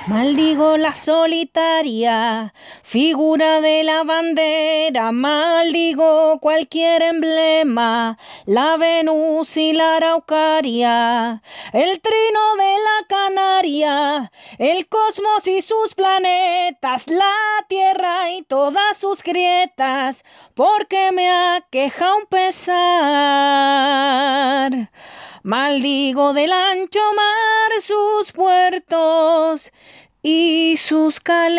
Maldigo la solitaria figura de la bandera, maldigo cualquier emblema, la Venus y la Araucaria, el trino de la Canaria, el cosmos y sus planetas, la Tierra y todas sus grietas, porque me aqueja un pesar. Maldigo del ancho mar sus puertos y sus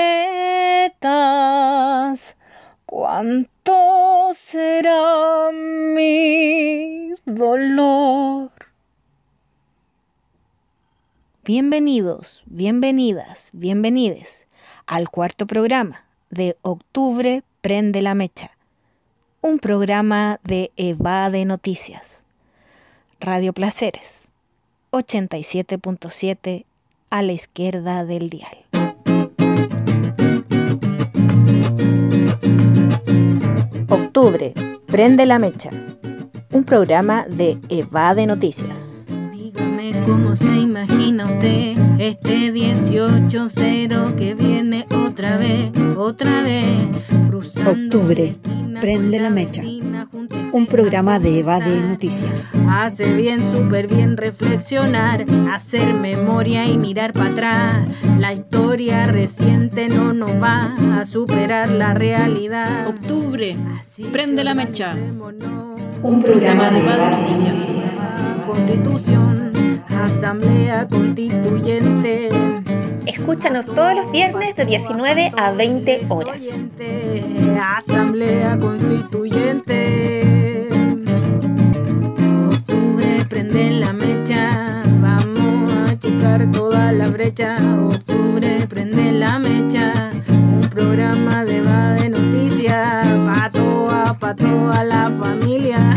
caletas. ¿Cuánto será mi dolor? Bienvenidos, bienvenidas, bienvenides al cuarto programa de Octubre Prende la Mecha, un programa de Evade Noticias. Radio Placeres, 87.7 a la izquierda del dial. Octubre, Prende la Mecha, un programa de Evade Noticias. Dígame cómo se imagina usted este 18-0 que viene otra vez. Octubre, Prende la Mecha, un programa de Evade Noticias. Hace bien, súper bien reflexionar, hacer memoria y mirar para atrás. La historia reciente no nos va a superar la realidad. Octubre, Prende la Mecha, un programa de Evade Noticias. Constitución, Asamblea Constituyente. Escúchanos todos los viernes de 19 a 20 horas. Asamblea Constituyente. Octubre, prende la mecha. Vamos a achicar toda la brecha. Octubre, prende la mecha. Un programa de Evade Noticias. Pa' toda la familia.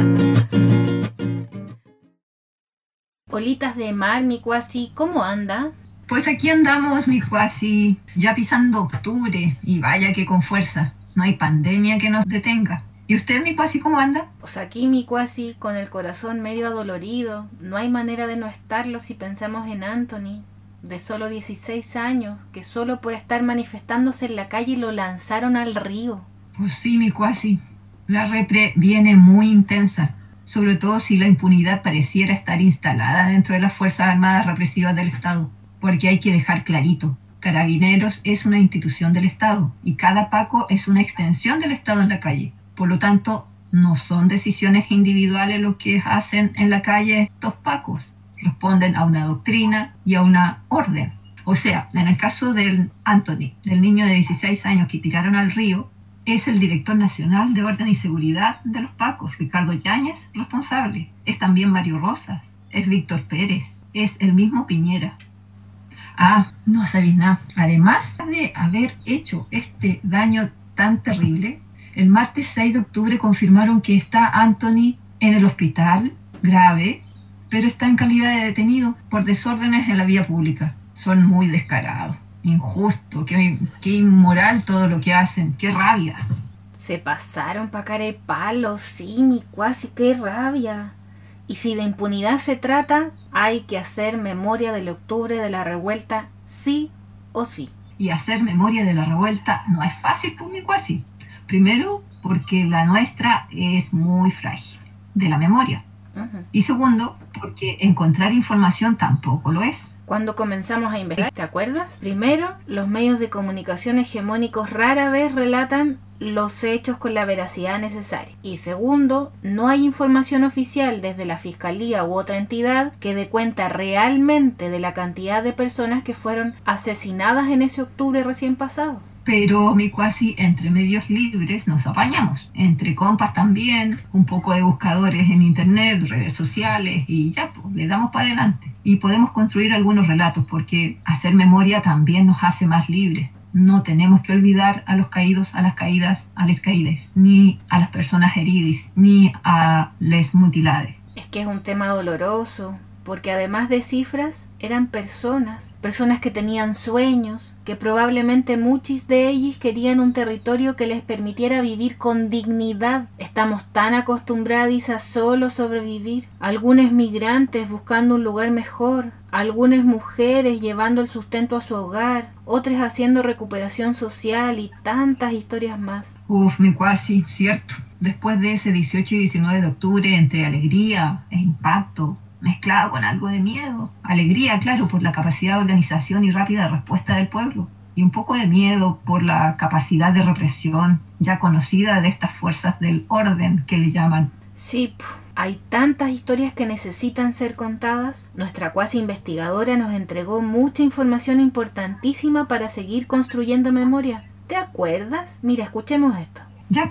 Olitas de mar, mi cuasi, ¿cómo anda? Pues aquí andamos, mi cuasi, ya pisando octubre, y vaya que con fuerza. No hay pandemia que nos detenga. ¿Y usted, mi cuasi, cómo anda? Pues aquí, mi cuasi, con el corazón medio adolorido. No hay manera de no estarlo si pensamos en Anthony, de solo 16 años, que solo por estar manifestándose en la calle lo lanzaron al río. Pues sí, mi cuasi, la repre viene muy intensa, sobre todo si la impunidad pareciera estar instalada dentro de las Fuerzas Armadas represivas del Estado. Porque hay que dejar clarito, Carabineros es una institución del Estado y cada Paco es una extensión del Estado en la calle. Por lo tanto, no son decisiones individuales lo que hacen en la calle estos Pacos. Responden a una doctrina y a una orden. O sea, en el caso del Anthony, del niño de 16 años que tiraron al río, es el director nacional de Orden y Seguridad de los Pacos, Ricardo Yáñez, responsable. Es también Mario Rosas, es Víctor Pérez, es el mismo Piñera. Ah, no sabéis nada. Además de haber hecho este daño tan terrible, el martes 6 de octubre confirmaron que está Anthony en el hospital, grave, pero está en calidad de detenido por desórdenes en la vía pública. Son muy descarados, injusto, qué inmoral todo lo que hacen, qué rabia. Se pasaron pa' carepalo, sí, mi cuasi, qué rabia. Y si de impunidad se trata, hay que hacer memoria del octubre de la revuelta, sí o sí. Y hacer memoria de la revuelta no es fácil, pues, mi cuasi. Primero, porque la nuestra es muy frágil, de la memoria. Uh-huh. Y segundo, porque encontrar información tampoco lo es. Cuando comenzamos a investigar, ¿te acuerdas? Primero, los medios de comunicación hegemónicos rara vez relatan los hechos con la veracidad necesaria. Y segundo, no hay información oficial desde la Fiscalía u otra entidad que dé cuenta realmente de la cantidad de personas que fueron asesinadas en ese octubre recién pasado. Pero, mi cuasi, entre medios libres nos apañamos. Entre compas también, un poco de buscadores en internet, redes sociales, y ya, pues, le damos para adelante. Y podemos construir algunos relatos, porque hacer memoria también nos hace más libres. No tenemos que olvidar a los caídos, a las caídas, a les caídes, ni a las personas heridas, ni a les mutilades. Es que es un tema doloroso, porque además de cifras, eran personas personas que tenían sueños, que probablemente muchos de ellos querían un territorio que les permitiera vivir con dignidad. Estamos tan acostumbrados a solo sobrevivir. Algunos migrantes buscando un lugar mejor, algunas mujeres llevando el sustento a su hogar, otras haciendo recuperación social y tantas historias más. Mi cuasi, cierto. Después de ese 18 y 19 de octubre, entre alegría e impacto, mezclado con algo de miedo. Alegría, claro, por la capacidad de organización y rápida respuesta del pueblo. Y un poco de miedo por la capacidad de represión ya conocida de estas fuerzas del orden que le llaman. Sí, hay tantas historias que necesitan ser contadas. Nuestra cuasi investigadora nos entregó mucha información importantísima para seguir construyendo memoria. ¿Te acuerdas? Mira, escuchemos esto. Ya,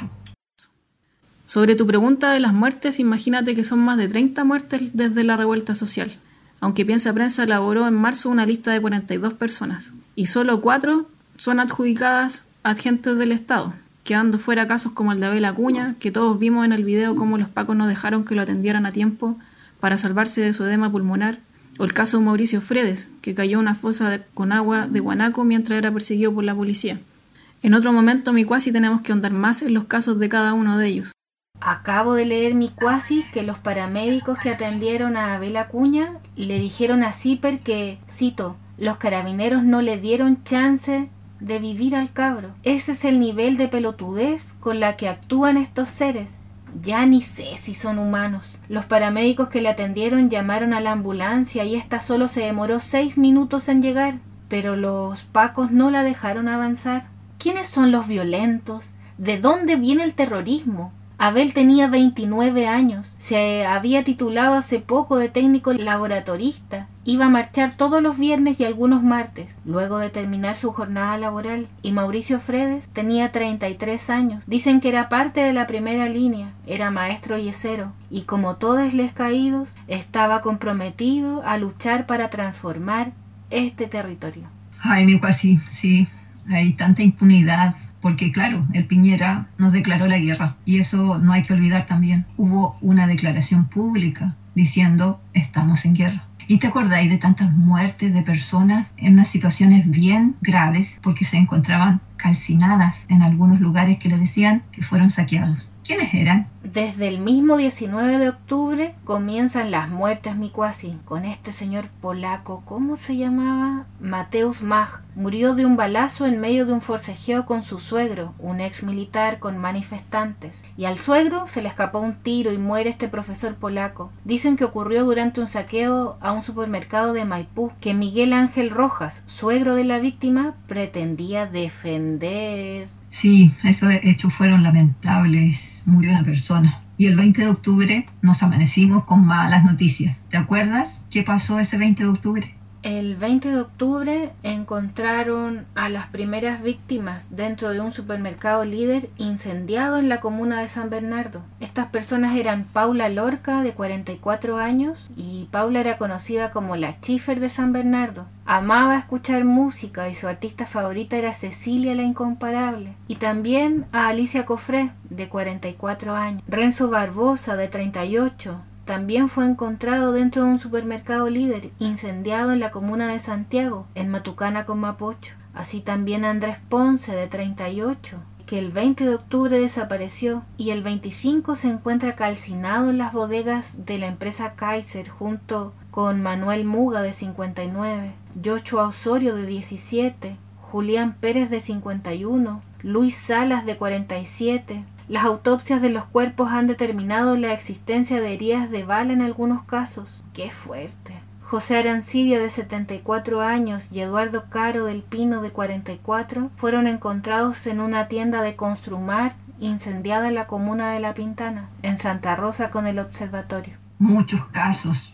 Sobre tu pregunta de las muertes, imagínate que son más de 30 muertes desde la revuelta social. Aunque Piensa Prensa elaboró en marzo una lista de 42 personas. Y solo 4 son adjudicadas a agentes del Estado, quedando fuera casos como el de Abel Acuña, que todos vimos en el video cómo los pacos no dejaron que lo atendieran a tiempo para salvarse de su edema pulmonar, o el caso de Mauricio Fredes, que cayó en una fosa con agua de guanaco mientras era perseguido por la policía. En otro momento, mi cuasi, tenemos que ahondar más en los casos de cada uno de ellos. Acabo de leer mi cuasi que los paramédicos que atendieron a Abel Acuña le dijeron a Zipper que, cito, los carabineros no le dieron chance de vivir al cabro. Ese es el nivel de pelotudez con la que actúan estos seres. Ya ni sé si son humanos. Los paramédicos que le atendieron llamaron a la ambulancia y esta solo se demoró 6 minutos en llegar, pero los pacos no la dejaron avanzar. ¿Quiénes son los violentos? ¿De dónde viene el terrorismo? Abel tenía 29 años, se había titulado hace poco de técnico laboratorista, iba a marchar todos los viernes y algunos martes, luego de terminar su jornada laboral, y Mauricio Fredes tenía 33 años. Dicen que era parte de la primera línea, era maestro yesero, y como todos les caídos, estaba comprometido a luchar para transformar este territorio. Ay, mi cuasi, sí, hay tanta impunidad. Porque claro, el Piñera nos declaró la guerra y eso no hay que olvidar también. Hubo una declaración pública diciendo estamos en guerra. ¿Y te acordáis de tantas muertes de personas en unas situaciones bien graves porque se encontraban calcinadas en algunos lugares que les decían que fueron saqueados? ¿Quiénes eran? Desde el mismo 19 de octubre comienzan las muertes, mi cuasi, con este señor polaco, ¿cómo se llamaba? Mateusz Mach. Murió de un balazo en medio de un forcejeo con su suegro, un ex militar con manifestantes. Y al suegro se le escapó un tiro y muere este profesor polaco. Dicen que ocurrió durante un saqueo a un supermercado de Maipú, que Miguel Ángel Rojas, suegro de la víctima, pretendía defender. Sí, esos hechos fueron lamentables. Murió una persona. Y el 20 de octubre nos amanecimos con malas noticias. ¿Te acuerdas qué pasó ese 20 de octubre? El 20 de octubre encontraron a las primeras víctimas dentro de un supermercado Líder incendiado en la comuna de San Bernardo. Estas personas eran Paula Lorca, de 44 años, y Paula era conocida como la Chiffer de San Bernardo. Amaba escuchar música y su artista favorita era Cecilia la Incomparable. Y también a Alicia Cofré, de 44 años. Renzo Barbosa, de 38. También fue encontrado dentro de un supermercado Líder, incendiado en la comuna de Santiago, en Matucana con Mapocho. Así también Andrés Ponce, de 38, que el 20 de octubre desapareció, y el 25 se encuentra calcinado en las bodegas de la empresa Kaiser junto con Manuel Muga, de 59, Joshua Osorio, de 17, Julián Pérez, de 51, Luis Salas, de 47, Las autopsias de los cuerpos han determinado la existencia de heridas de bala en algunos casos. ¡Qué fuerte! José Arancibia, de 74 años, y Eduardo Caro del Pino, de 44, fueron encontrados en una tienda de Construmar incendiada en la comuna de La Pintana, en Santa Rosa con el observatorio. Muchos casos,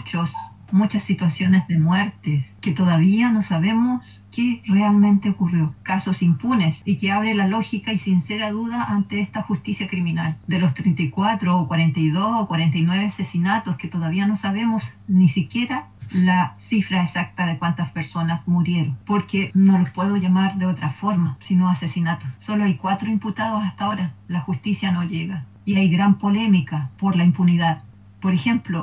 muchas situaciones de muertes que todavía no sabemos qué realmente ocurrió. Casos impunes y que abre la lógica y sincera duda ante esta justicia criminal. De los 34 o 42 o 49 asesinatos que todavía no sabemos ni siquiera la cifra exacta de cuántas personas murieron, porque no los puedo llamar de otra forma, sino asesinatos. Solo hay 4 imputados hasta ahora. La justicia no llega y hay gran polémica por la impunidad. Por ejemplo,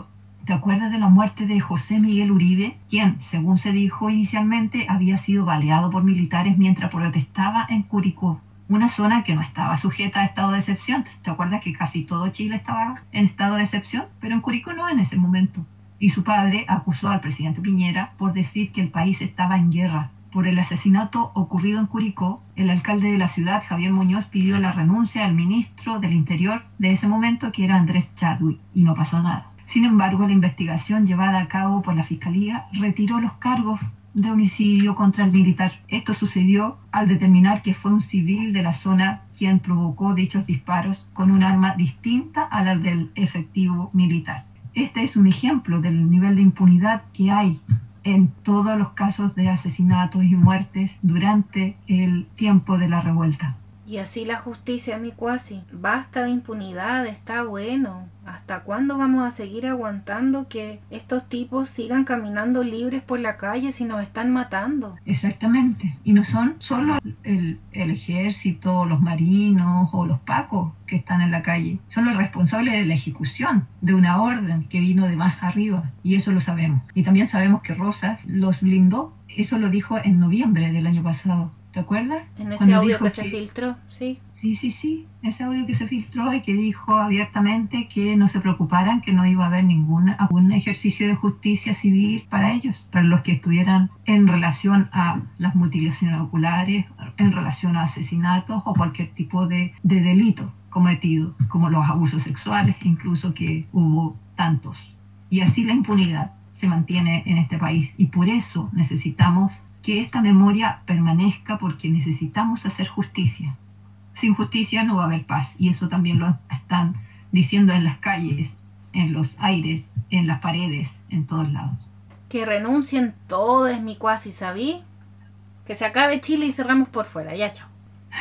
¿Te acuerdas de la muerte de José Miguel Uribe, quien, según se dijo inicialmente, había sido baleado por militares mientras protestaba en Curicó? Una zona que no estaba sujeta a estado de excepción. ¿Te acuerdas que casi todo Chile estaba en estado de excepción? Pero en Curicó no en ese momento. Y su padre acusó al presidente Piñera por decir que el país estaba en guerra. Por el asesinato ocurrido en Curicó, el alcalde de la ciudad, Javier Muñoz, pidió la renuncia al ministro del Interior de ese momento, que era Andrés Chadwick, y no pasó nada. Sin embargo, la investigación llevada a cabo por la Fiscalía retiró los cargos de homicidio contra el militar. Esto sucedió al determinar que fue un civil de la zona quien provocó dichos disparos con un arma distinta a la del efectivo militar. Este es un ejemplo del nivel de impunidad que hay en todos los casos de asesinatos y muertes durante el tiempo de la revuelta. Y así la justicia, mi cuasi. Basta de impunidad, está bueno. ¿Hasta cuándo vamos a seguir aguantando que estos tipos sigan caminando libres por la calle si nos están matando? Exactamente. Y no son solo el ejército, los marinos o los pacos que están en la calle. Son los responsables de la ejecución de una orden que vino de más arriba. Y eso lo sabemos. Y también sabemos que Rosas los blindó. Eso lo dijo en noviembre del año pasado. ¿Te acuerdas? En ese audio que se filtró, sí. Sí, ese audio que se filtró y que dijo abiertamente que no se preocuparan, que no iba a haber ningún ejercicio de justicia civil para ellos, para los que estuvieran en relación a las mutilaciones oculares, en relación a asesinatos o cualquier tipo de delito cometido, como los abusos sexuales, incluso que hubo tantos. Y así la impunidad se mantiene en este país, y por eso necesitamos que esta memoria permanezca, porque necesitamos hacer justicia. Sin justicia no va a haber paz, y eso también lo están diciendo en las calles, en los aires, en las paredes, en todos lados. Que renuncien todos, mi cuasi, ¿sabí? Que se acabe Chile y cerramos por fuera, ya, chao.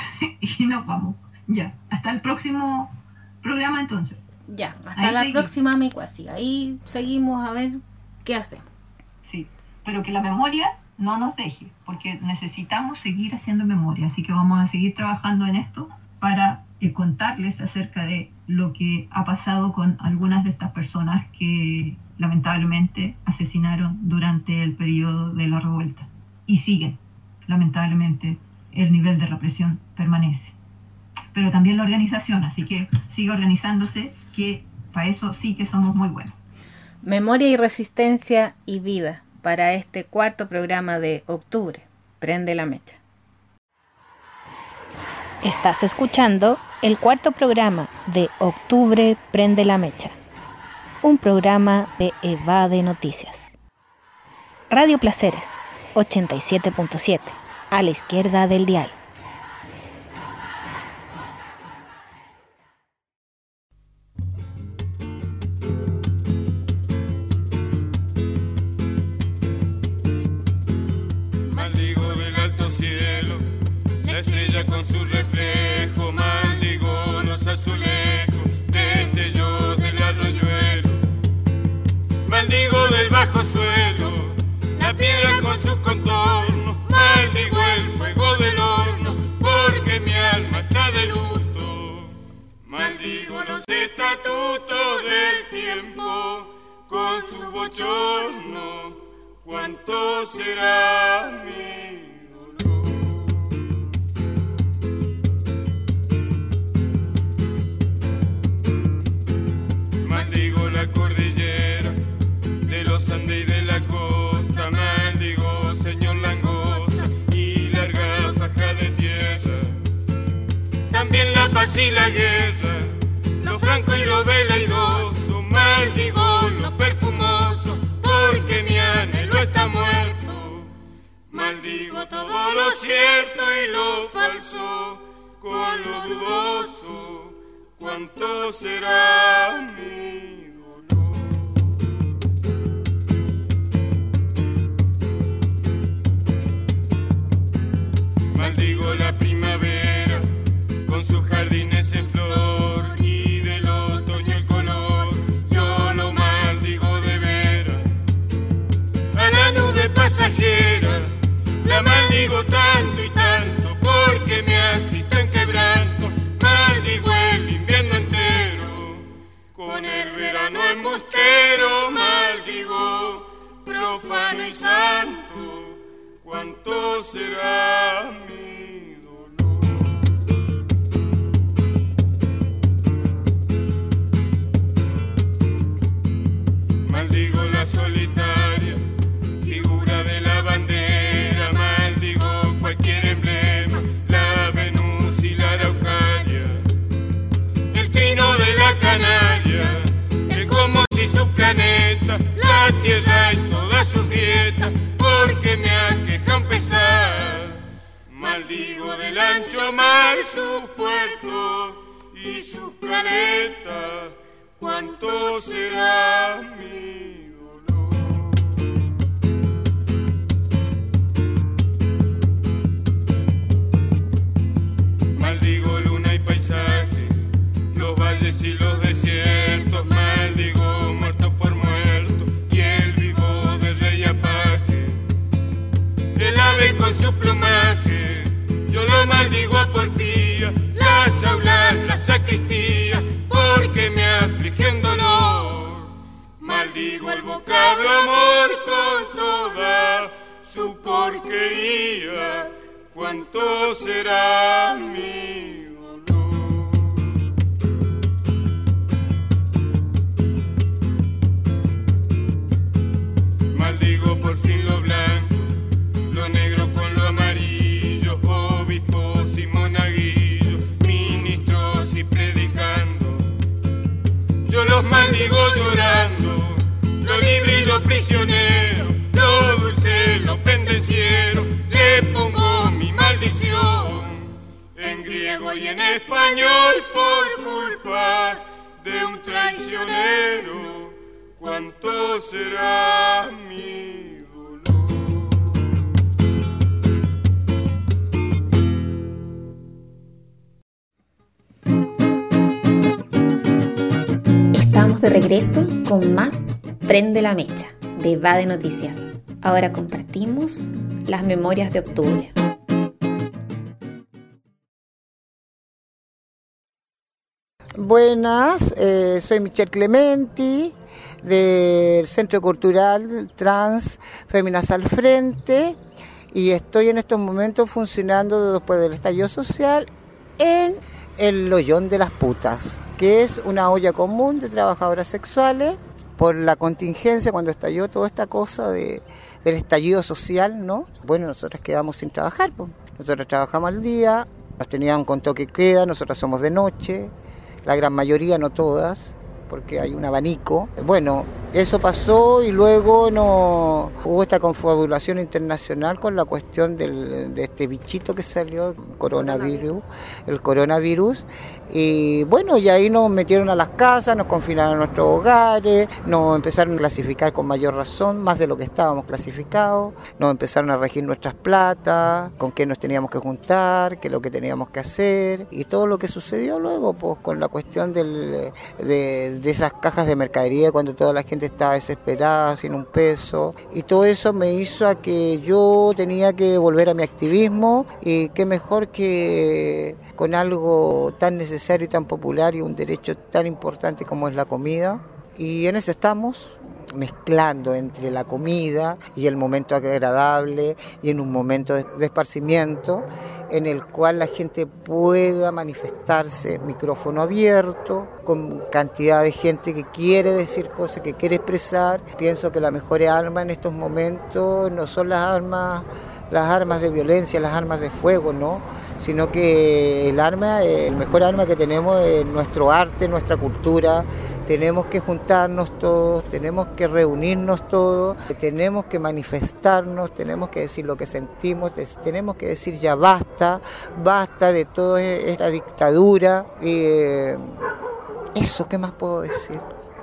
Y nos vamos, ya. Hasta el próximo programa, entonces. Ya, hasta la próxima, mi cuasi. Ahí seguimos a ver qué hacemos. Sí, pero que la memoria no nos deje, porque necesitamos seguir haciendo memoria, así que vamos a seguir trabajando en esto para contarles acerca de lo que ha pasado con algunas de estas personas que lamentablemente asesinaron durante el periodo de la revuelta. Y siguen, lamentablemente, el nivel de represión permanece. Pero también la organización, así que sigue organizándose, que para eso sí que somos muy buenos. Memoria y resistencia y vida. Para este cuarto programa de octubre, Prende la Mecha. Estás escuchando el cuarto programa de Octubre, Prende la Mecha, un programa de Evade Noticias. Radio Placeres, 87.7, a la izquierda del dial. Con su reflejo, maldigo los azulejos, destellos del arroyuelo, maldigo del bajo suelo, la piedra con sus contornos, maldigo el fuego del horno, porque mi alma está de luto, maldigo los estatutos del tiempo, con su bochorno, ¿cuánto será mi? Maldigo la cordillera de los Andes y de la costa, maldigo señor langosta y larga faja de tierra, también la paz y la guerra, lo franco y lo velaidoso, maldigo lo perfumoso, porque mi anhelo está muerto, maldigo todo lo cierto y lo falso, con lo dudoso, ¿cuánto será mi dolor? Maldigo la primavera con sus jardines en flor y del otoño el color, yo lo maldigo de veras. A la nube pasajera la maldigo tanto y tanto, porque me asiste en quebranto, maldigo el invierno entero, con el verano embustero, profano y santo, cuánto será mi dolor. Maldigo la solitaria figura de la bandera, maldigo cualquier emblema, la Venus y la Araucaria, el trino de la Canaria, el cosmos y su planeta, la tierra y todas sus dietas, porque me aquejan pesar. Maldigo del ancho mar sus puertos y sus caletas, cuánto será mi dolor. Maldigo luna y paisaje, los valles y los desiertos, maldigo muerto por muerto y el vivo de rey apaje, el ave con su plumaje, yo lo maldigo a porfía, las aulas, la sacristía, porque me aflige un dolor. Maldigo el vocablo amor con toda su porquería, cuánto será mi dolor. Maldigo por fin lo blanco, lo negro con lo amarillo, obispos y monaguillos, ministros y predicando. Yo los maldigo llorando, lo libre y lo prisionero, lo dulce, lo pendenciero, le pongo mi maldición en griego y en español por culpa de un traicionero, cuánto será mi dolor. Estamos de regreso con más Prende la Mecha de Va de Noticias. Ahora compartimos las memorias de octubre. Buenas, soy Michelle Clementi del Centro Cultural Trans Féminas al Frente y estoy en estos momentos funcionando después del estallido social en el Lollón de las Putas, que es una olla común de trabajadoras sexuales por la contingencia cuando estalló toda esta cosa del estallido social, ¿no? Bueno, nosotras quedamos sin trabajar, pues. Nosotros trabajamos al día, nos tenían con toque de queda, nosotras somos de noche, la gran mayoría, no todas, porque hay un abanico. Bueno, eso pasó y luego hubo esta confabulación internacional con la cuestión de este bichito que salió, el coronavirus. Y bueno, y ahí nos metieron a las casas, nos confinaron a nuestros hogares, nos empezaron a clasificar con mayor razón, más de lo que estábamos clasificados, nos empezaron a regir nuestras platas, con qué nos teníamos que juntar, qué es lo que teníamos que hacer, y todo lo que sucedió luego, pues con la cuestión de esas cajas de mercadería cuando toda la gente estaba desesperada, sin un peso, y todo eso me hizo a que yo tenía que volver a mi activismo, y qué mejor que con algo tan necesario y tan popular y un derecho tan importante como es la comida. Y en eso estamos, mezclando entre la comida y el momento agradable y en un momento de esparcimiento en el cual la gente pueda manifestarse, micrófono abierto, con cantidad de gente que quiere decir cosas, que quiere expresar. Pienso que la mejor arma en estos momentos no son las armas de violencia, las armas de fuego, ¿no? Sino que el mejor arma que tenemos es nuestro arte, nuestra cultura. Tenemos que juntarnos todos, tenemos que reunirnos todos, tenemos que manifestarnos, tenemos que decir lo que sentimos, tenemos que decir ya basta de toda esta dictadura. Eso, ¿qué más puedo decir?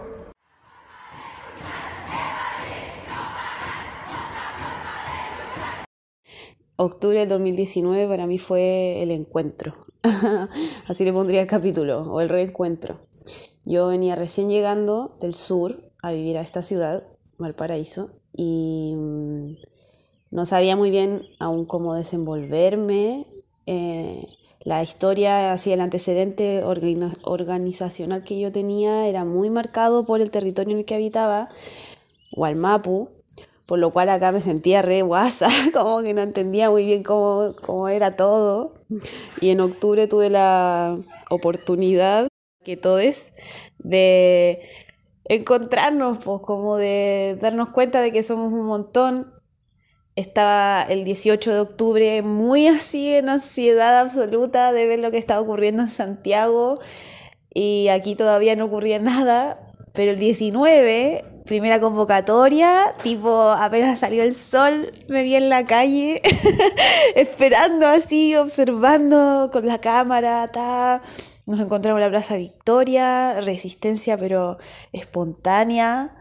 Octubre del 2019 para mí fue el encuentro, así le pondría el capítulo, o el reencuentro. Yo venía recién llegando del sur a vivir a esta ciudad, Valparaíso, y no sabía muy bien aún cómo desenvolverme. La historia, así el antecedente organizacional que yo tenía era muy marcado por el territorio en el que habitaba, Wallmapu, por lo cual acá me sentía re guasa, como que no entendía muy bien cómo era todo. Y en octubre tuve la oportunidad, que todos, de encontrarnos, pues, como de darnos cuenta de que somos un montón. Estaba el 18 de octubre muy así en ansiedad absoluta de ver lo que estaba ocurriendo en Santiago, y aquí todavía no ocurría nada, pero el 19, primera convocatoria, tipo apenas salió el sol, me vi en la calle esperando así, observando con la cámara, nos encontramos en la Plaza Victoria, resistencia pero espontánea.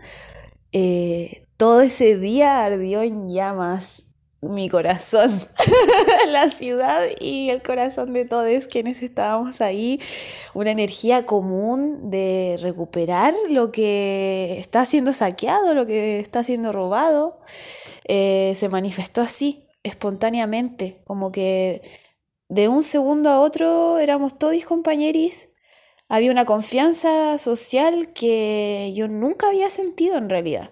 Todo ese día ardió en llamas mi corazón, la ciudad y el corazón de todos quienes estábamos ahí. Una energía común de recuperar lo que está siendo saqueado, lo que está siendo robado. Se manifestó así, espontáneamente, como que de un segundo a otro éramos todos compañeros. Había una confianza social que yo nunca había sentido en realidad,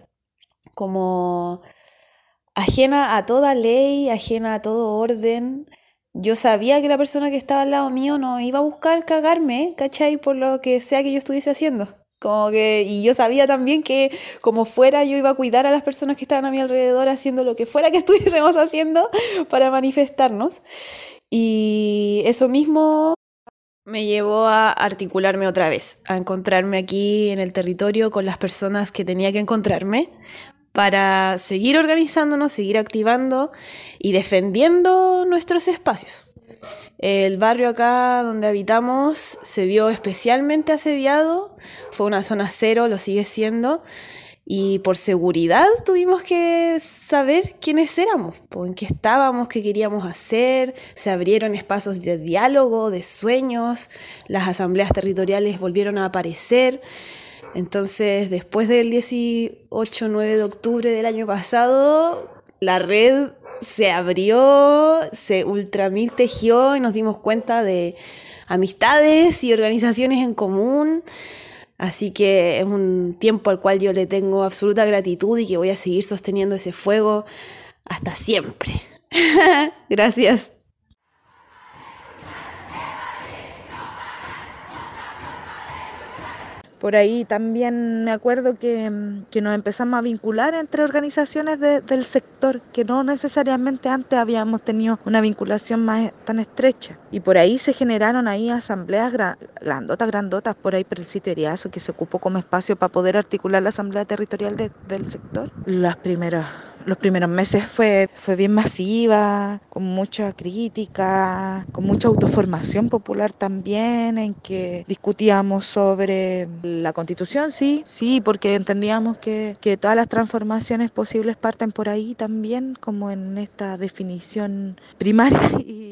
como ajena a toda ley, ajena a todo orden. Yo sabía que la persona que estaba al lado mío no iba a buscar cagarme, ¿cachai? Por lo que sea que yo estuviese haciendo. Y yo sabía también que como fuera yo iba a cuidar a las personas que estaban a mi alrededor haciendo lo que fuera que estuviésemos haciendo para manifestarnos. Y eso mismo me llevó a articularme otra vez, a encontrarme aquí en el territorio con las personas que tenía que encontrarme para seguir organizándonos, seguir activando y defendiendo nuestros espacios. El barrio acá donde habitamos se vio especialmente asediado, fue una zona cero, lo sigue siendo, y por seguridad tuvimos que saber quiénes éramos, en qué estábamos, qué queríamos hacer. Se abrieron espacios de diálogo, de sueños, las asambleas territoriales volvieron a aparecer. Entonces, después del 18-9 de octubre del año pasado, la red se abrió, se ultramil tejió y nos dimos cuenta de amistades y organizaciones en común. Así que es un tiempo al cual yo le tengo absoluta gratitud y que voy a seguir sosteniendo ese fuego hasta siempre. Gracias. Por ahí también me acuerdo que nos empezamos a vincular entre organizaciones del sector, que no necesariamente antes habíamos tenido una vinculación más tan estrecha. Y por ahí se generaron ahí asambleas grandotas por ahí por el sitio Eriazo, que se ocupó como espacio para poder articular la asamblea territorial del sector. Los primeros meses fue bien masiva, con mucha crítica, con mucha autoformación popular también, en que discutíamos sobre la Constitución, sí, porque entendíamos que todas las transformaciones posibles parten por ahí también, como en esta definición primaria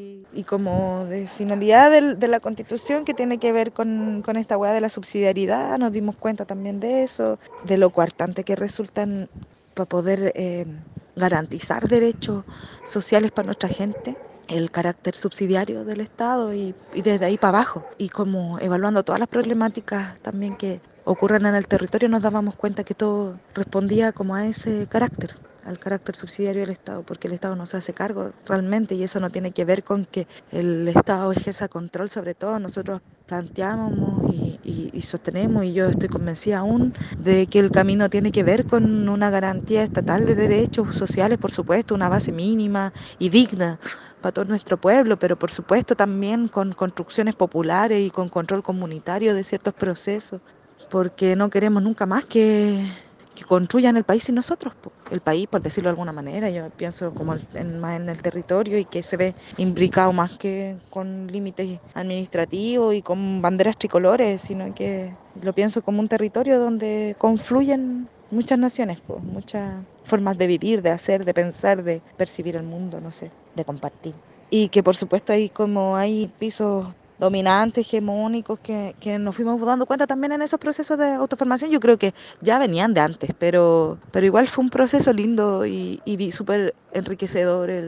y como de finalidad de la Constitución, que tiene que ver con esta hueá de la subsidiariedad. Nos dimos cuenta también de eso, de lo coartante que resultan para poder garantizar derechos sociales para nuestra gente, el carácter subsidiario del Estado y desde ahí para abajo. Y como evaluando todas las problemáticas también que ocurren en el territorio, nos dábamos cuenta que todo respondía como a ese carácter, al carácter subsidiario del Estado, porque el Estado no se hace cargo realmente, y eso no tiene que ver con que el Estado ejerza control sobre todo. Nosotros planteamos y sostenemos, y yo estoy convencida aún, de que el camino tiene que ver con una garantía estatal de derechos sociales, por supuesto, una base mínima y digna para todo nuestro pueblo, pero por supuesto también con construcciones populares y con control comunitario de ciertos procesos, porque no queremos nunca más que construyan el país sin nosotros, el país, por decirlo de alguna manera. Yo pienso como más en el territorio, y que se ve imbricado más que con límites administrativos y con banderas tricolores, sino que lo pienso como un territorio donde confluyen muchas naciones, muchas formas de vivir, de hacer, de pensar, de percibir el mundo, no sé, de compartir. Y que por supuesto hay pisos dominantes, hegemónicos, que nos fuimos dando cuenta también en esos procesos de autoformación. Yo creo que ya venían de antes, pero igual fue un proceso lindo y súper enriquecedor el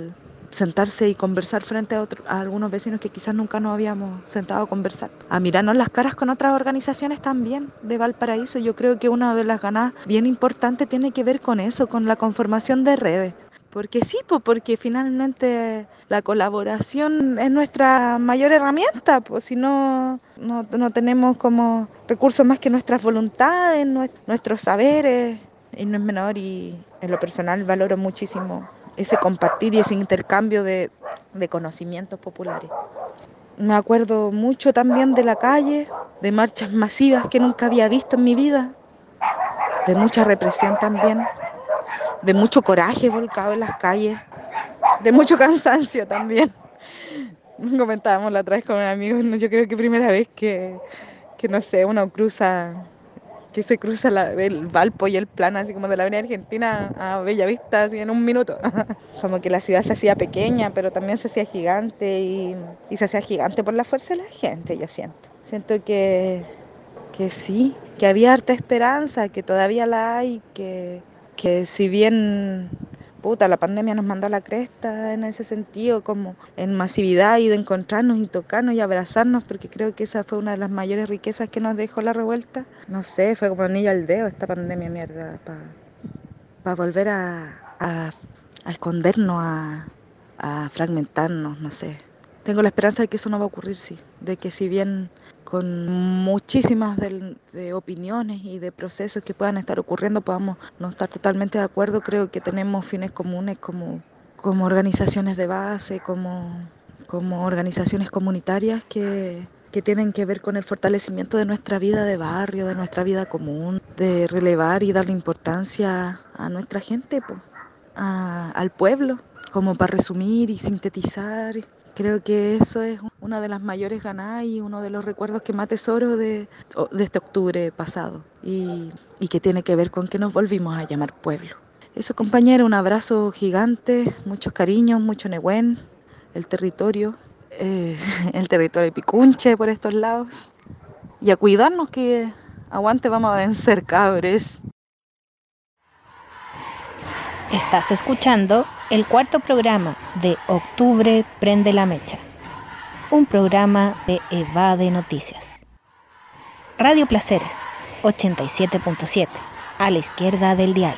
sentarse y conversar frente a algunos vecinos que quizás nunca nos habíamos sentado a conversar, a mirarnos las caras con otras organizaciones también de Valparaíso. Yo creo que una de las ganas bien importantes tiene que ver con eso, con la conformación de redes. Porque sí, porque finalmente la colaboración es nuestra mayor herramienta, pues si no tenemos como recursos más que nuestras voluntades, nuestros saberes, y no es menor, y en lo personal valoro muchísimo ese compartir y ese intercambio de conocimientos populares. Me acuerdo mucho también de la calle, de marchas masivas que nunca había visto en mi vida, de mucha represión también, de mucho coraje volcado en las calles, de mucho cansancio también. Comentábamos la otra vez con un amigo, yo creo que primera vez que no sé, uno se cruza el Valpo y el Plan, así como de la Avenida Argentina a Bellavista, así en un minuto. Como que la ciudad se hacía pequeña, pero también se hacía gigante, y se hacía gigante por la fuerza de la gente, yo siento. Siento que sí, que había harta esperanza, que todavía la hay, que si bien la pandemia nos mandó a la cresta en ese sentido, como en masividad y de encontrarnos y tocarnos y abrazarnos, porque creo que esa fue una de las mayores riquezas que nos dejó la revuelta. No sé, fue como anillo al dedo esta pandemia, mierda, para volver a escondernos, a fragmentarnos, no sé. Tengo la esperanza de que eso no va a ocurrir, sí, de que si bien con muchísimas de opiniones y de procesos que puedan estar ocurriendo podamos no estar totalmente de acuerdo, creo que tenemos fines comunes como organizaciones de base, como organizaciones comunitarias que tienen que ver con el fortalecimiento de nuestra vida de barrio, de nuestra vida común, de relevar y darle importancia a nuestra gente, al pueblo, como para resumir y sintetizar. Creo que eso es una de las mayores ganas y uno de los recuerdos que más atesoro de este octubre pasado, y que tiene que ver con que nos volvimos a llamar pueblo. Eso, compañero, un abrazo gigante, muchos cariños, mucho Nehuen, el territorio de Picunche por estos lados, y a cuidarnos, que aguante, vamos a vencer, cabres. Estás escuchando el cuarto programa de Octubre Prende la Mecha, un programa de Evade Noticias. Radio Placeres, 87.7, a la izquierda del dial.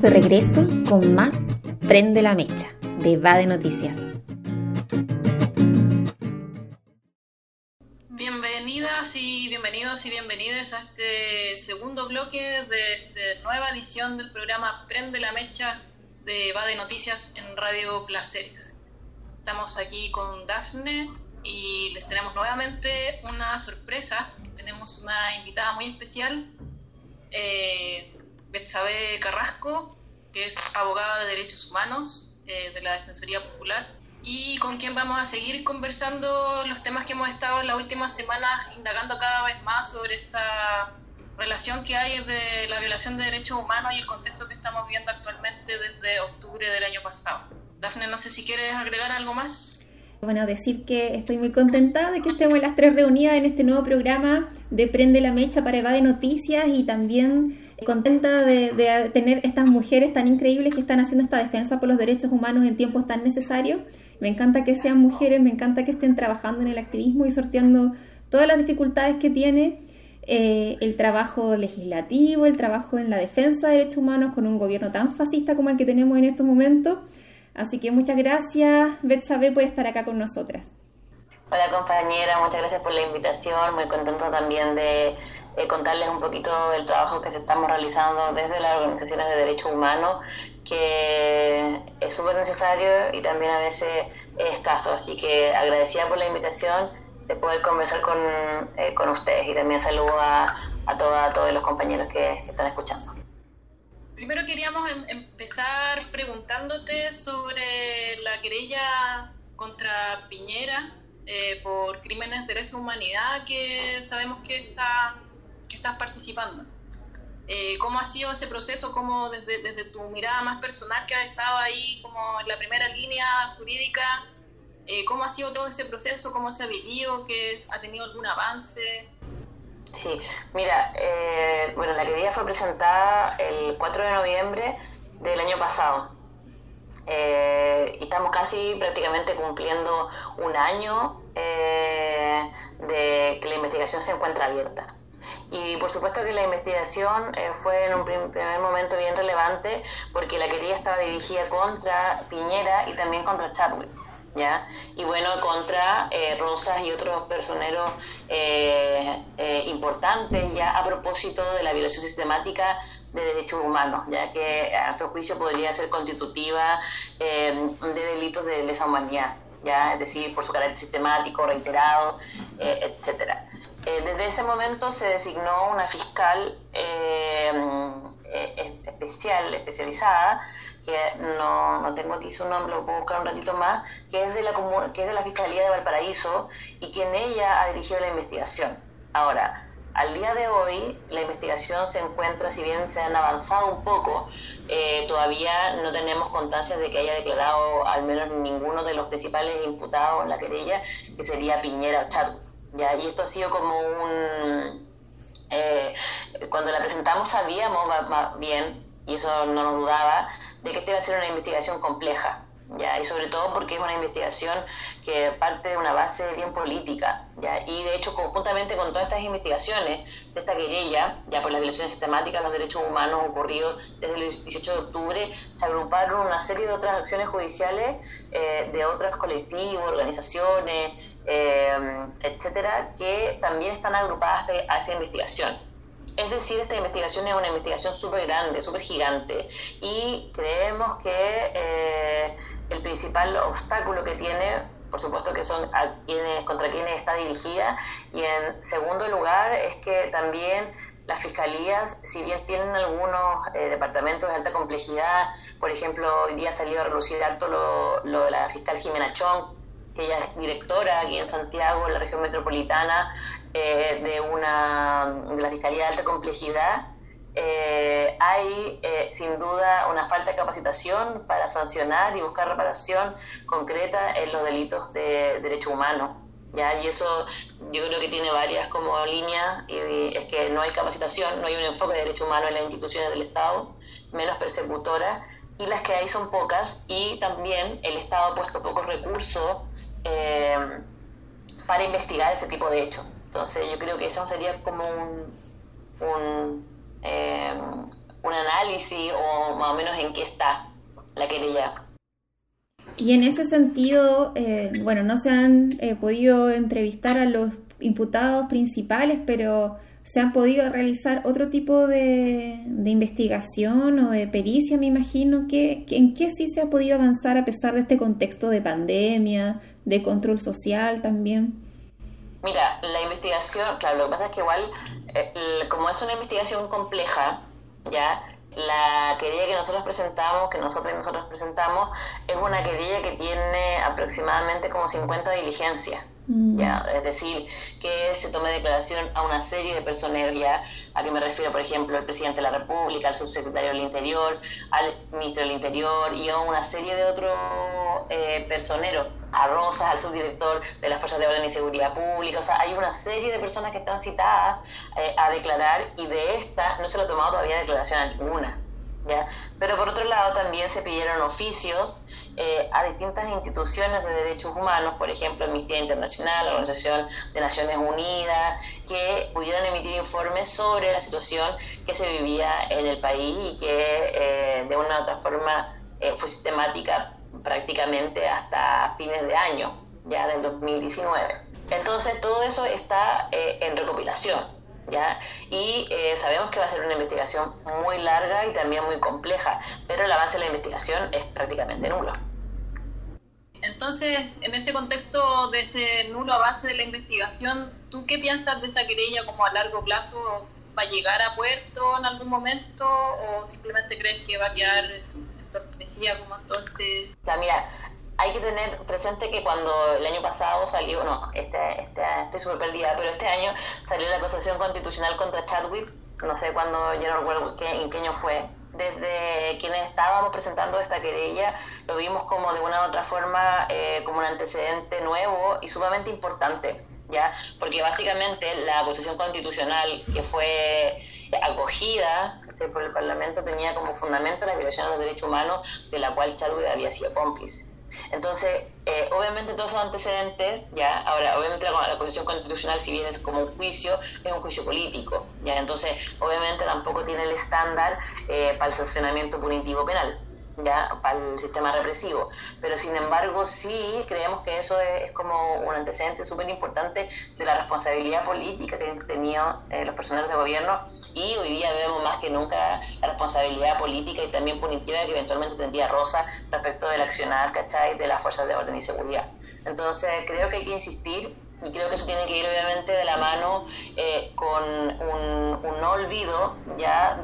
de regreso con más Prende la Mecha de VADE Noticias. Bienvenidas y bienvenidos y bienvenidas a este segundo bloque de esta nueva edición del programa Prende la Mecha de VADE Noticias en Radio Placeres. Estamos aquí con Dafne y les tenemos nuevamente una sorpresa. Tenemos una invitada muy especial, Betsabe Carrasco, que es abogada de derechos humanos de la Defensoría Popular, y con quien vamos a seguir conversando los temas que hemos estado en las últimas semanas indagando cada vez más sobre esta relación que hay de la violación de derechos humanos y el contexto que estamos viviendo actualmente desde octubre del año pasado. Dafne, no sé si quieres agregar algo más. Bueno, decir que estoy muy contenta de que estemos las tres reunidas en este nuevo programa de Prende la Mecha para VADE Noticias, y también contenta de tener estas mujeres tan increíbles que están haciendo esta defensa por los derechos humanos en tiempos tan necesarios. Me encanta que sean mujeres, me encanta que estén trabajando en el activismo y sorteando todas las dificultades que tiene el trabajo legislativo, el trabajo en la defensa de derechos humanos con un gobierno tan fascista como el que tenemos en estos momentos. Así que muchas gracias, Betsabe, por estar acá con nosotras. Hola compañera, muchas gracias por la invitación. Muy contenta también de contarles un poquito del trabajo que estamos realizando desde las organizaciones de derechos humanos, que es súper necesario y también a veces es escaso. Así que agradecida por la invitación de poder conversar con ustedes, y también saludo a todos los compañeros que están escuchando. Primero queríamos empezar preguntándote sobre la querella contra Piñera por crímenes de lesa humanidad que sabemos que estás participando. ¿Cómo ha sido ese proceso? ¿Cómo desde tu mirada más personal, que has estado ahí como en la primera línea jurídica, cómo ha sido todo ese proceso? ¿Cómo se ha vivido? ¿Ha tenido algún avance? Sí, mira, la querella fue presentada el 4 de noviembre del año pasado, y estamos casi prácticamente cumpliendo un año de que la investigación se encuentra abierta. Y por supuesto que la investigación fue en un primer momento bien relevante, porque la querella estaba dirigida contra Piñera y también contra Chadwick, ¿ya? Y bueno, contra Rosas y otros personeros importantes, ya a propósito de la violación sistemática de derechos humanos, ya que a nuestro juicio podría ser constitutiva de delitos de lesa humanidad, ya, es decir, por su carácter sistemático, reiterado, etcétera. Desde ese momento se designó una fiscal especializada, que no tengo aquí su nombre, lo puedo buscar un ratito más, que es de la Fiscalía de Valparaíso, y quien ella ha dirigido la investigación. Ahora, al día de hoy, la investigación se encuentra, si bien se han avanzado un poco, todavía no tenemos constancias de que haya declarado al menos ninguno de los principales imputados en la querella, que sería Piñera o Chadwick, ¿ya? Y esto ha sido como cuando la presentamos sabíamos más bien, y eso no nos dudaba, de que esta iba a ser una investigación compleja, ¿ya? Y sobre todo porque es una investigación que parte de una base bien política, ¿ya? Y de hecho, conjuntamente con todas estas investigaciones de esta querella, ya por las violaciones sistemáticas de los derechos humanos ocurridos desde el 18 de octubre, se agruparon una serie de otras acciones judiciales de otros colectivos, organizaciones, etcétera, que también están agrupadas a esa investigación. Es decir, esta investigación es una investigación súper grande, súper gigante, y creemos que el principal obstáculo que tiene, por supuesto que son contra quienes está dirigida, y en segundo lugar es que también las fiscalías, si bien tienen algunos departamentos de alta complejidad, por ejemplo, hoy día salió a relucir harto lo de la fiscal Jimena Chong, que ella es directora aquí en Santiago, en la región metropolitana, de la Fiscalía de Alta Complejidad. Hay sin duda una falta de capacitación para sancionar y buscar reparación concreta en los delitos de derechos humanos, ¿ya? Y eso yo creo que tiene varias como líneas, y es que no hay capacitación, no hay un enfoque de derechos humanos en las instituciones del Estado, menos persecutoras, y las que hay son pocas, y también el Estado ha puesto pocos recursos para investigar ese tipo de hechos. Entonces yo creo que eso sería como un análisis o más o menos en qué está la querella. Y en ese sentido, no se han podido entrevistar a los imputados principales, pero ¿se han podido realizar otro tipo de investigación o de pericia, me imagino? ¿En qué sí se ha podido avanzar a pesar de este contexto de pandemia, de control social también? Mira, la investigación, claro, lo que pasa es que igual, como es una investigación compleja, ya, la querella que nosotros presentamos es una querella que tiene aproximadamente como 50 diligencias. Ya, es decir, que se tome declaración a una serie de personeros, ya, a que me refiero, por ejemplo, al presidente de la República, al subsecretario del Interior, al ministro del Interior y a una serie de otros personeros, a Rosas, al subdirector de las Fuerzas de Orden y Seguridad Pública. O sea, hay una serie de personas que están citadas a declarar, y de esta no se le ha tomado todavía declaración a ninguna, ¿ya? Pero por otro lado también se pidieron oficios a distintas instituciones de derechos humanos, por ejemplo Amnistía Internacional, la Organización de Naciones Unidas, que pudieran emitir informes sobre la situación que se vivía en el país y que de una u otra forma fue sistemática prácticamente hasta fines de año, ya del 2019. Entonces todo eso está en recopilación, ¿ya? Y sabemos que va a ser una investigación muy larga y también muy compleja, pero el avance de la investigación es prácticamente nulo. Entonces, en ese contexto de ese nulo avance de la investigación, ¿tú qué piensas de esa querella como a largo plazo? ¿Va a llegar a puerto en algún momento o simplemente crees que va a quedar entorpecida como en todo este...? Mira, hay que tener presente que cuando el año pasado salió, estoy súper perdida, pero este año salió la acusación constitucional contra Chadwick, no sé cuándo, yo no recuerdo en qué año fue. Desde quienes estábamos presentando esta querella lo vimos como de una u otra forma como un antecedente nuevo y sumamente importante, ¿ya? Porque básicamente la acusación constitucional que fue acogida por el Parlamento tenía como fundamento la violación de los derechos humanos de la cual Chadwick había sido cómplice. Entonces, obviamente todos esos antecedentes, ya, ahora, obviamente la acusación constitucional, si bien es como un juicio, es un juicio político, ya, entonces, obviamente tampoco tiene el estándar para el sancionamiento punitivo penal, ya, para el sistema represivo, pero sin embargo sí creemos que eso es como un antecedente súper importante de la responsabilidad política que han tenido los personeros de gobierno, y hoy día vemos más que nunca la responsabilidad política y también punitiva que eventualmente tendría Rosa respecto del accionar, ¿cachai?, de las fuerzas de orden y seguridad. Entonces creo que hay que insistir, y creo que eso tiene que ir obviamente de la mano con un no olvido ya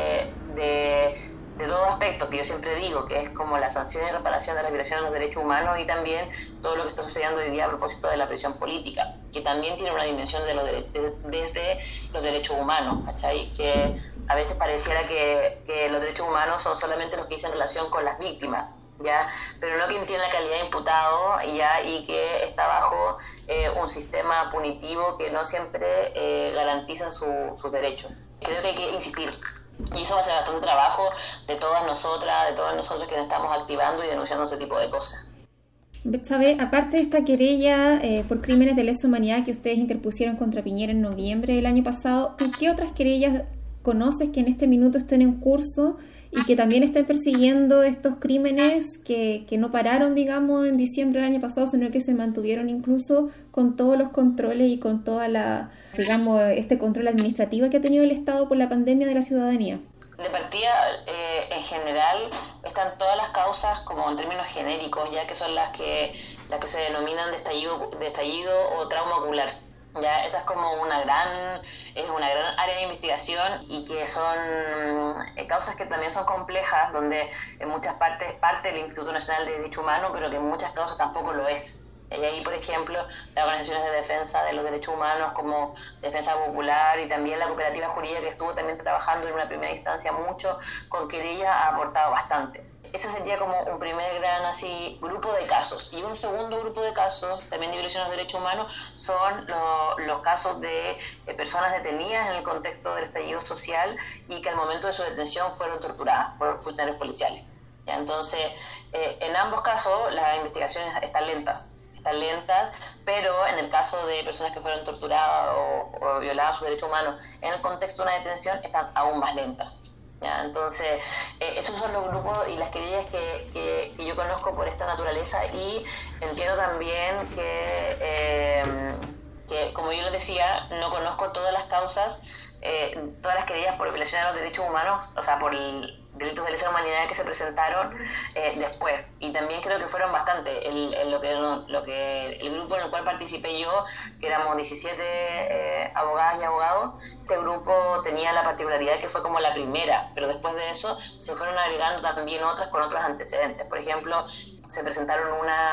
de dos aspectos que yo siempre digo, que es como la sanción y reparación de la violación de los derechos humanos, y también todo lo que está sucediendo hoy día a propósito de la prisión política, que también tiene una dimensión desde los derechos humanos, ¿cachai? Que a veces pareciera que los derechos humanos son solamente los que dicen relación con las víctimas, ¿ya? Pero no quien tiene la calidad de imputado, ¿ya? Y que está bajo un sistema punitivo que no siempre garantiza sus derechos. Creo que hay que insistir. Y eso va a ser bastante trabajo de todas nosotras, de todos nosotros que nos estamos activando y denunciando ese tipo de cosas. Betsabe, aparte de esta querella por crímenes de lesa humanidad que ustedes interpusieron contra Piñera en noviembre del año pasado, ¿qué otras querellas conoces que en este minuto estén en curso y que también estén persiguiendo estos crímenes que no pararon, digamos, en diciembre del año pasado, sino que se mantuvieron incluso con todos los controles y con toda este control administrativo que ha tenido el Estado por la pandemia de la ciudadanía? De partida, en general, están todas las causas como en términos genéricos, ya que son las que se denominan de estallido o trauma ocular. Ya, esa es como una gran área de investigación, y que son causas que también son complejas, donde en muchas partes es parte del Instituto Nacional de Derechos Humanos, pero que en muchas causas tampoco lo es. Y ahí, por ejemplo, las organizaciones de defensa de los derechos humanos como Defensa Popular y también la cooperativa jurídica, que estuvo también trabajando en una primera instancia mucho con querella, ha aportado bastante. Ese sería como un primer gran grupo de casos. Y un segundo grupo de casos, también de violación de los derechos humanos, son los casos de personas detenidas en el contexto del estallido social y que al momento de su detención fueron torturadas por funcionarios policiales. ¿Ya? Entonces, en ambos casos las investigaciones están lentas, pero en el caso de personas que fueron torturadas o violadas sus derechos humanos en el contexto de una detención, están aún más lentas. ¿ya? Entonces, esos son los grupos y las querellas que yo conozco por esta naturaleza, y entiendo también que como yo les decía, no conozco todas las causas, todas las querellas por violación a los derechos humanos, o sea, por delitos de lesa humanidad que se presentaron después, y también creo que fueron bastante. El grupo en el cual participé yo, que éramos 17 abogadas y abogados, este grupo tenía la particularidad que fue como la primera, pero después de eso se fueron agregando también otras con otros antecedentes. Por ejemplo, se presentaron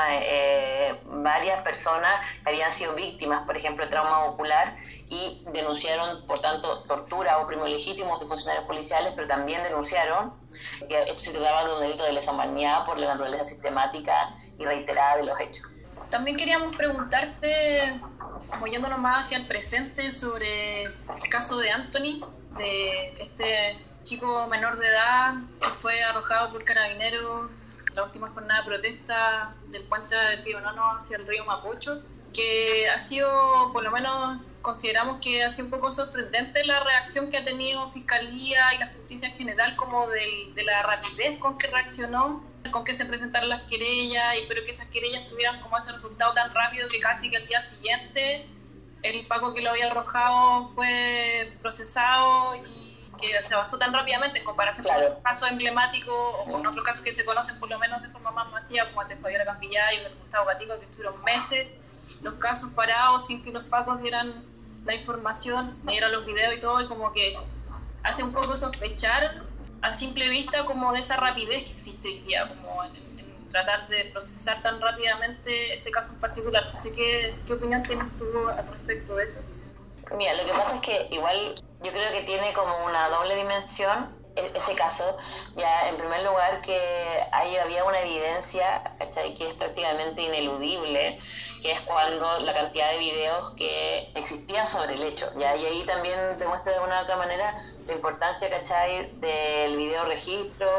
varias personas que habían sido víctimas, por ejemplo, de trauma ocular, y denunciaron, por tanto, tortura o primos legítimos de funcionarios policiales, pero también denunciaron que esto se trataba de un delito de lesa humanidad por la naturaleza sistemática y reiterada de los hechos. También queríamos preguntarte, como yéndonos más hacia el presente, sobre el caso de Anthony, de este chico menor de edad que fue arrojado por carabineros en la última jornada de protesta del puente del Pío Nono hacia el río Mapocho, que ha sido, por lo menos consideramos que ha sido un poco sorprendente la reacción que ha tenido Fiscalía y la Justicia en general, como de la rapidez con que reaccionó, con que se presentaron las querellas, pero que esas querellas tuvieran como ese resultado tan rápido que casi que al día siguiente el Paco que lo había arrojado fue procesado, y que se avanzó tan rápidamente en comparación con otros casos emblemáticos o con otros casos que se conocen por lo menos de forma más masiva, como el de Fabiola Campillay y el de Gustavo Gatica, que estuvieron meses los casos parados sin que los pacos dieran la información, me dieran los videos y todo, y como que hace un poco sospechar a simple vista como de esa rapidez que existe hoy día, como en tratar de procesar tan rápidamente ese caso en particular. No sé qué opinión tienes tú al respecto de eso. Mira, lo que pasa es que igual yo creo que tiene como una doble dimensión ese caso. Ya, en primer lugar, que ahí había una evidencia, ¿cachai?, que es prácticamente ineludible, que es cuando la cantidad de videos que existían sobre el hecho, ¿ya? Y ahí también demuestra de una u otra manera la importancia, ¿cachai?, del video registro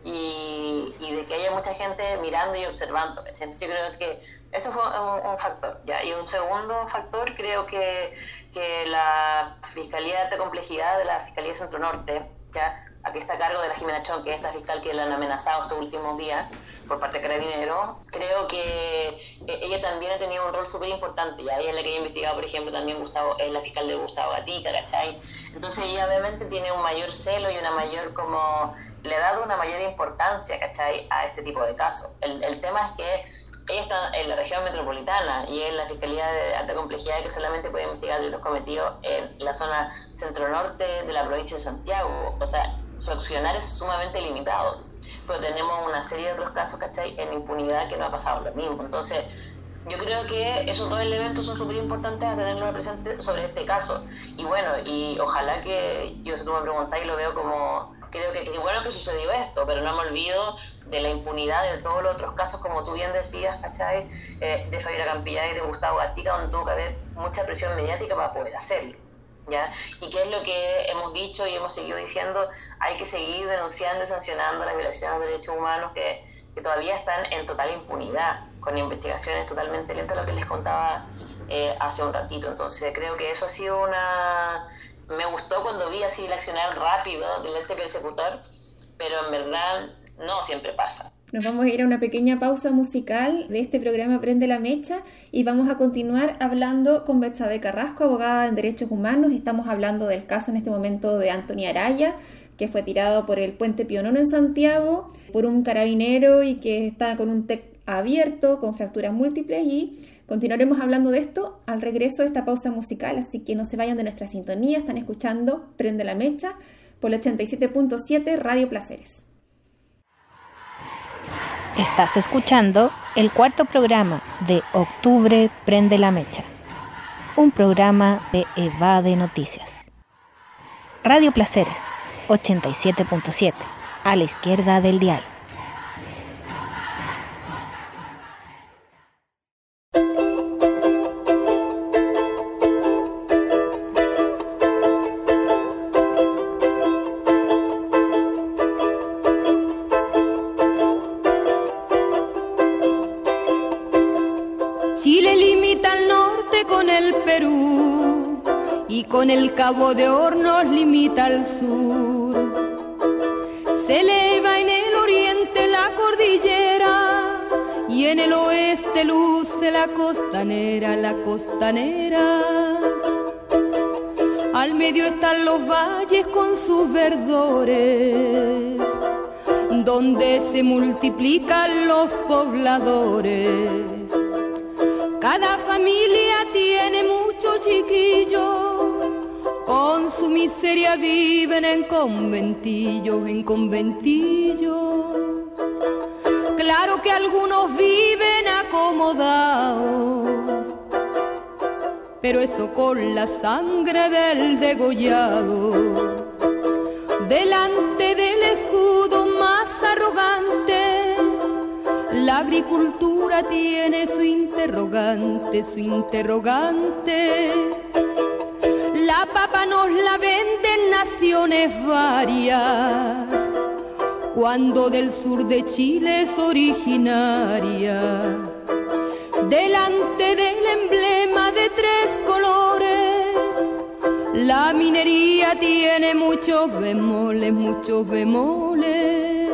y de que haya mucha gente mirando y observando, ¿cachai? Entonces yo creo que eso fue un factor, ¿ya? Y un segundo factor, creo que la Fiscalía de Alta Complejidad de la Fiscalía Centro Norte, ¿ya?, aquí está a cargo de la Jimena Chon, que es esta fiscal que la han amenazado estos últimos días por parte de Carabineros, creo que ella también ha tenido un rol súper importante. Ya ella es la que ha investigado, por ejemplo, también es la fiscal de Gustavo Gatica, ¿cachai? Entonces ella obviamente tiene un mayor celo y una mayor, como, le ha dado una mayor importancia, ¿cachai?, a este tipo de casos. El tema es que ella está en la región metropolitana y es la Fiscalía de Alta Complejidad que solamente puede investigar delitos cometidos en la zona centro-norte de la provincia de Santiago. O sea, su accionar es sumamente limitado, pero tenemos una serie de otros casos, ¿cachai?, en impunidad que no ha pasado lo mismo. Entonces, yo creo que esos dos elementos son súper importantes a tenerlo presente sobre este caso. Y bueno, y ojalá que, yo si tú me preguntás y lo veo como, creo que es bueno que sucedió esto, pero no me olvido de la impunidad de todos los otros casos, como tú bien decías, ¿cachai?, de Fabiola Campillay y de Gustavo Gatica, donde tuvo que haber mucha presión mediática para poder hacerlo, ¿ya? Y qué es lo que hemos dicho y hemos seguido diciendo: hay que seguir denunciando y sancionando las violaciones de derechos humanos que todavía están en total impunidad, con investigaciones totalmente lentas, lo que les contaba hace un ratito. Entonces creo que eso ha sido me gustó cuando vi así el accionar rápido del ente persecutor, pero en verdad no siempre pasa. Nos vamos a ir a una pequeña pausa musical de este programa Prende la Mecha y vamos a continuar hablando con Betsabe Carrasco, abogada en derechos humanos. Estamos hablando del caso en este momento de Anthony Araya, que fue tirado por el puente Pío Nono en Santiago por un carabinero y que está con un TEC abierto, con fracturas múltiples, y continuaremos hablando de esto al regreso de esta pausa musical, así que no se vayan de nuestra sintonía. Están escuchando Prende la Mecha por el 87.7 Radio Placeres. Estás escuchando el cuarto programa de Octubre Prende la Mecha, un programa de Evade Noticias. Radio Placeres, 87.7, a la izquierda del dial. Chile limita al norte con el Perú y con el Cabo de Hornos limita al sur. Se eleva en el oriente la cordillera y en el oeste luce la costanera, la costanera. Al medio están los valles con sus verdores, donde se multiplican los pobladores. Cada familia tiene muchos chiquillos, con su miseria viven en conventillos, en conventillos. Claro que algunos viven acomodados, pero eso con la sangre del degollado. Delante del escudo más arrogante, la agricultura tiene su interrogante, su interrogante. La papa nos la venden naciones varias, cuando del sur de Chile es originaria. Delante del emblema de 3 colores, la minería tiene muchos bemoles, muchos bemoles.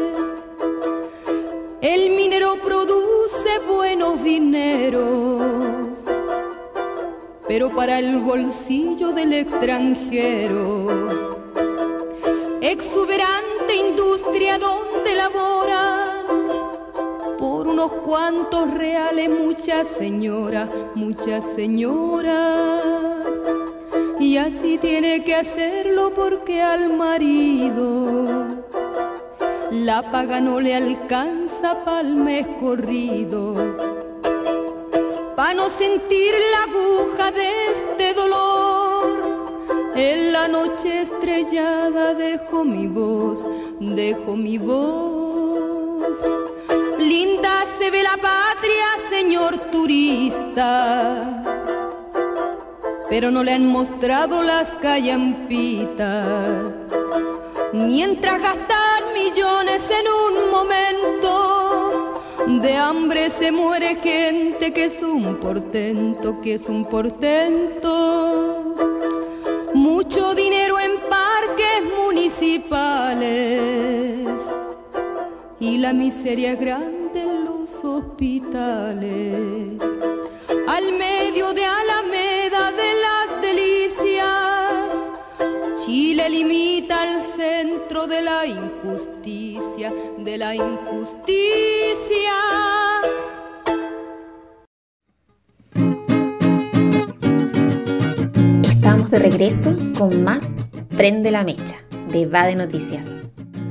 El minero produce buenos dineros, pero para el bolsillo del extranjero. Exuberante industria donde laboran por unos cuantos reales muchas señoras, muchas señoras. Y así tiene que hacerlo porque al marido la paga no le alcanza pa'l mes corrido. Pa' no sentir la aguja de este dolor, en la noche estrellada dejo mi voz, dejo mi voz. Linda se ve la patria, señor turista, pero no le han mostrado las callampitas. Mientras gastar millones en un momento, de hambre se muere gente que es un portento, que es un portento. Mucho dinero en parques municipales y la miseria grande en los hospitales. Al medio de Alameda de las Delicias, Chile limita al centro de la injusticia, de la injusticia. Estamos de regreso con más Prende la Mecha, de VADE Noticias.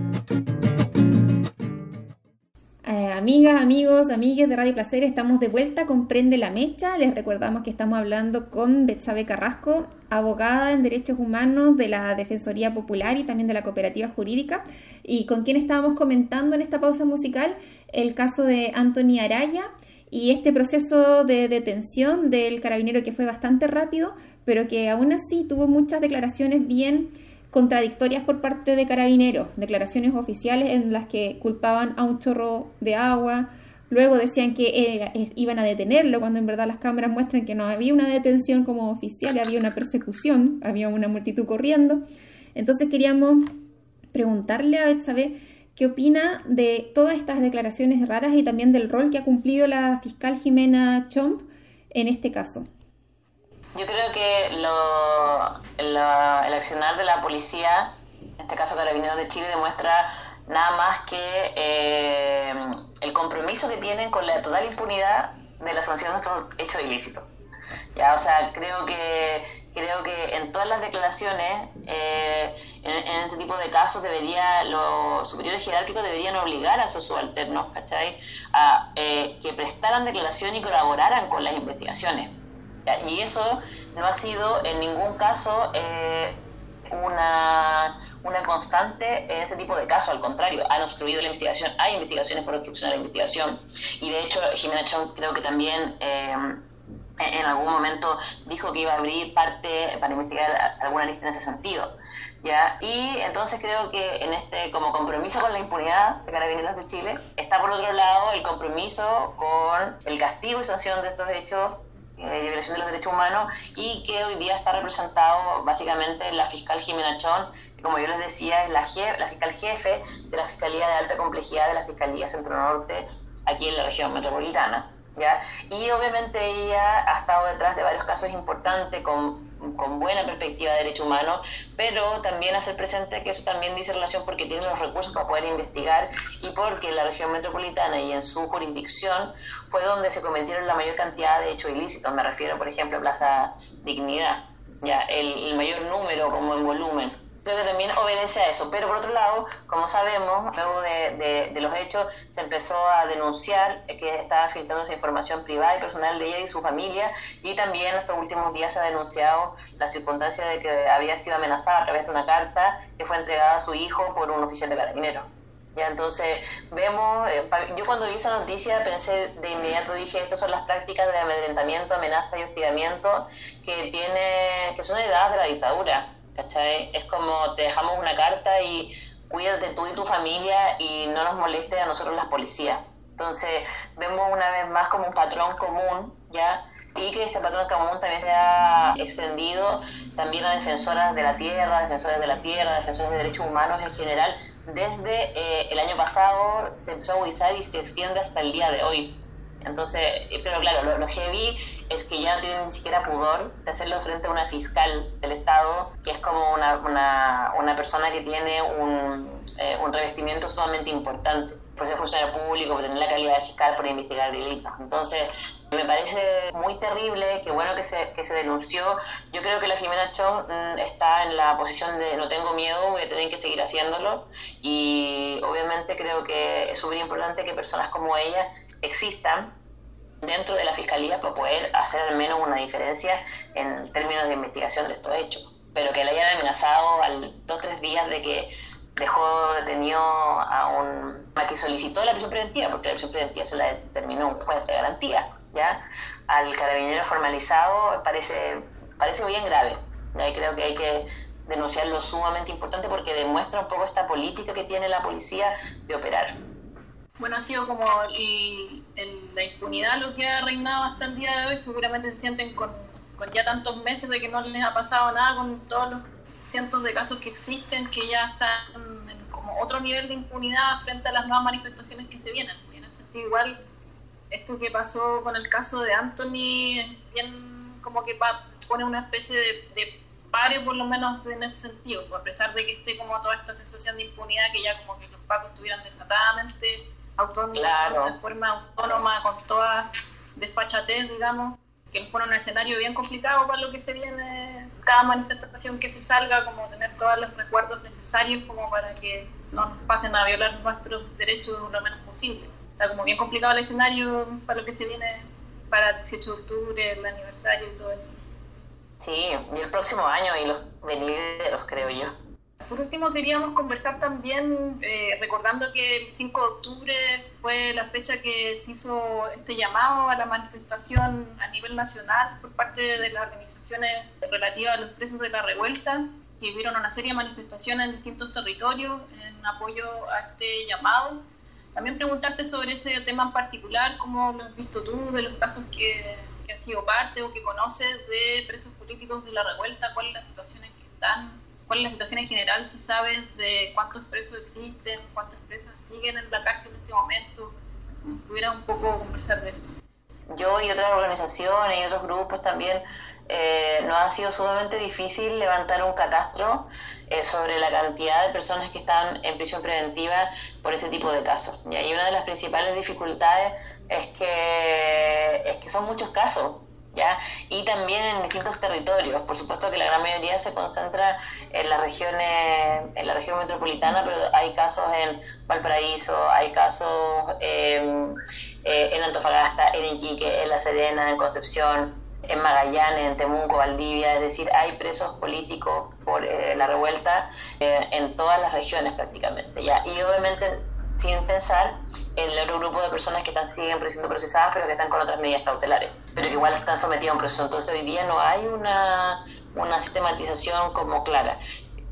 Amigas, amigos, amigues de Radio Placer, estamos de vuelta con Prende la Mecha. Les recordamos que estamos hablando con Betsabe Carrasco, abogada en Derechos Humanos de la Defensoría Popular y también de la Cooperativa Jurídica, y con quien estábamos comentando en esta pausa musical el caso de Anthony Araya y este proceso de detención del carabinero que fue bastante rápido, pero que aún así tuvo muchas declaraciones bien contradictorias por parte de carabineros, declaraciones oficiales en las que culpaban a un chorro de agua, luego decían que iban a detenerlo, cuando en verdad las cámaras muestran que no había una detención como oficial, había una persecución, había una multitud corriendo. Entonces queríamos preguntarle a Betsabe qué opina de todas estas declaraciones raras y también del rol que ha cumplido la fiscal Jimena Chomp en este caso. Yo creo que el accionar de la policía, en este caso Carabineros de Chile, demuestra nada más que el compromiso que tienen con la total impunidad de la sanción de estos hechos ilícitos. Ya, o sea, creo que en todas las declaraciones, en este tipo de casos, los superiores jerárquicos deberían obligar a sus subalternos, ¿cachai?, a que prestaran declaración y colaboraran con las investigaciones. Y eso no ha sido en ningún caso una constante en este tipo de casos. Al contrario, han obstruido la investigación, hay investigaciones por obstrucción a la investigación. Y de hecho, Jimena Chomp creo que también en algún momento dijo que iba a abrir parte para investigar alguna lista en ese sentido. ¿Ya? Y entonces creo que en como compromiso con la impunidad de Carabineros de Chile, está por otro lado el compromiso con el castigo y sanción de estos hechos de violación de los derechos humanos y que hoy día está representado básicamente en la fiscal Jimena Chon, que como yo les decía es la fiscal jefe de la Fiscalía de Alta Complejidad de la Fiscalía Centro Norte aquí en la región metropolitana, ¿ya? Y obviamente ella ha estado detrás de varios casos importantes con buena perspectiva de derechos humanos, pero también hacer presente que eso también dice relación porque tiene los recursos para poder investigar y porque en la región metropolitana y en su jurisdicción fue donde se cometieron la mayor cantidad de hechos ilícitos. Me refiero, por ejemplo, a Plaza Dignidad, ya el mayor número como en volumen. Creo que también obedece a eso, pero por otro lado, como sabemos, luego de los hechos se empezó a denunciar que estaba filtrándose información privada y personal de ella y su familia, y también en estos últimos días se ha denunciado la circunstancia de que había sido amenazada a través de una carta que fue entregada a su hijo por un oficial de Carabineros. Ya, entonces vemos, yo cuando vi esa noticia pensé de inmediato, dije, estas son las prácticas de amedrentamiento, amenaza y hostigamiento que son heredadas de la dictadura. ¿Cachai? Es como te dejamos una carta y cuídate tú y tu familia y no nos moleste a nosotros las policías. Entonces vemos una vez más como un patrón común, ¿ya? Y que este patrón común también se ha extendido también a defensoras de la tierra, defensores de derechos humanos en general. Desde el año pasado se empezó a agudizar y se extiende hasta el día de hoy. Entonces, pero claro, lo heavy es que ya no tienen ni siquiera pudor de hacerlo frente a una fiscal del Estado, que es como una persona que tiene un revestimiento sumamente importante, por ser funcionario público, por tener la calidad de fiscal, por investigar delitos. Entonces, me parece muy terrible, que bueno que se denunció. Yo creo que la Jimena Chon está en la posición de no tengo miedo, voy a tener que seguir haciéndolo, y obviamente creo que es súper importante que personas como ella existan dentro de la Fiscalía para poder hacer al menos una diferencia en términos de investigación de estos hechos. Pero que le hayan amenazado al 2 o 3 días de que dejó detenido a que solicitó la prisión preventiva, porque la prisión preventiva se la determinó un juez de garantía, ¿ya? Al carabinero formalizado parece bien grave, ¿ya? Y creo que hay que denunciarlo, sumamente importante, porque demuestra un poco esta política que tiene la policía de operar. Bueno, ha sido como la impunidad lo que ha reinado hasta el día de hoy. Seguramente se sienten con ya tantos meses de que no les ha pasado nada, con todos los cientos de casos que existen, que ya están en como otro nivel de impunidad frente a las nuevas manifestaciones que se vienen. Y en ese sentido, igual, esto que pasó con el caso de Anthony, bien como que pone una especie de pare, por lo menos en ese sentido, a pesar de que esté como toda esta sensación de impunidad, que ya como que los pacos estuvieran desatadamente de forma autónoma, con toda desfachatez, digamos, que nos pone un escenario bien complicado para lo que se viene, cada manifestación que se salga, como tener todos los resguardos necesarios como para que no nos pasen a violar nuestros derechos lo menos posible. Está como bien complicado el escenario para lo que se viene para el 18 de octubre, el aniversario y todo eso. Sí, y el próximo año y los venideros, creo yo. Por último, queríamos conversar también, recordando que el 5 de octubre fue la fecha que se hizo este llamado a la manifestación a nivel nacional por parte de las organizaciones relativas a los presos de la revuelta, que hubieron una serie de manifestaciones en distintos territorios en apoyo a este llamado. También preguntarte sobre ese tema en particular, cómo lo has visto tú, de los casos que has sido parte o que conoces de presos políticos de la revuelta, cuál es la situación en que están, cuál es la situación en general, si sabes de cuántos presos existen, cuántas presas siguen en la cárcel en este momento. Pudiera un poco conversar de eso. Yo y otras organizaciones y otros grupos también nos ha sido sumamente difícil levantar un catastro sobre la cantidad de personas que están en prisión preventiva por este tipo de casos. Y una de las principales dificultades es que son muchos casos, ¿ya? Y también en distintos territorios. Por supuesto que la gran mayoría se concentra en las regiones, en la región metropolitana, pero hay casos en Valparaíso, hay casos en Antofagasta, en Iquique, en La Serena, en Concepción, en Magallanes, en Temuco, Valdivia. Es decir, hay presos políticos por la revuelta en todas las regiones prácticamente, ¿ya? Y obviamente sin pensar en el otro grupo de personas que siguen siendo procesadas, pero que están con otras medidas cautelares, pero que igual están sometidas a un proceso. Entonces hoy día no hay una sistematización como clara.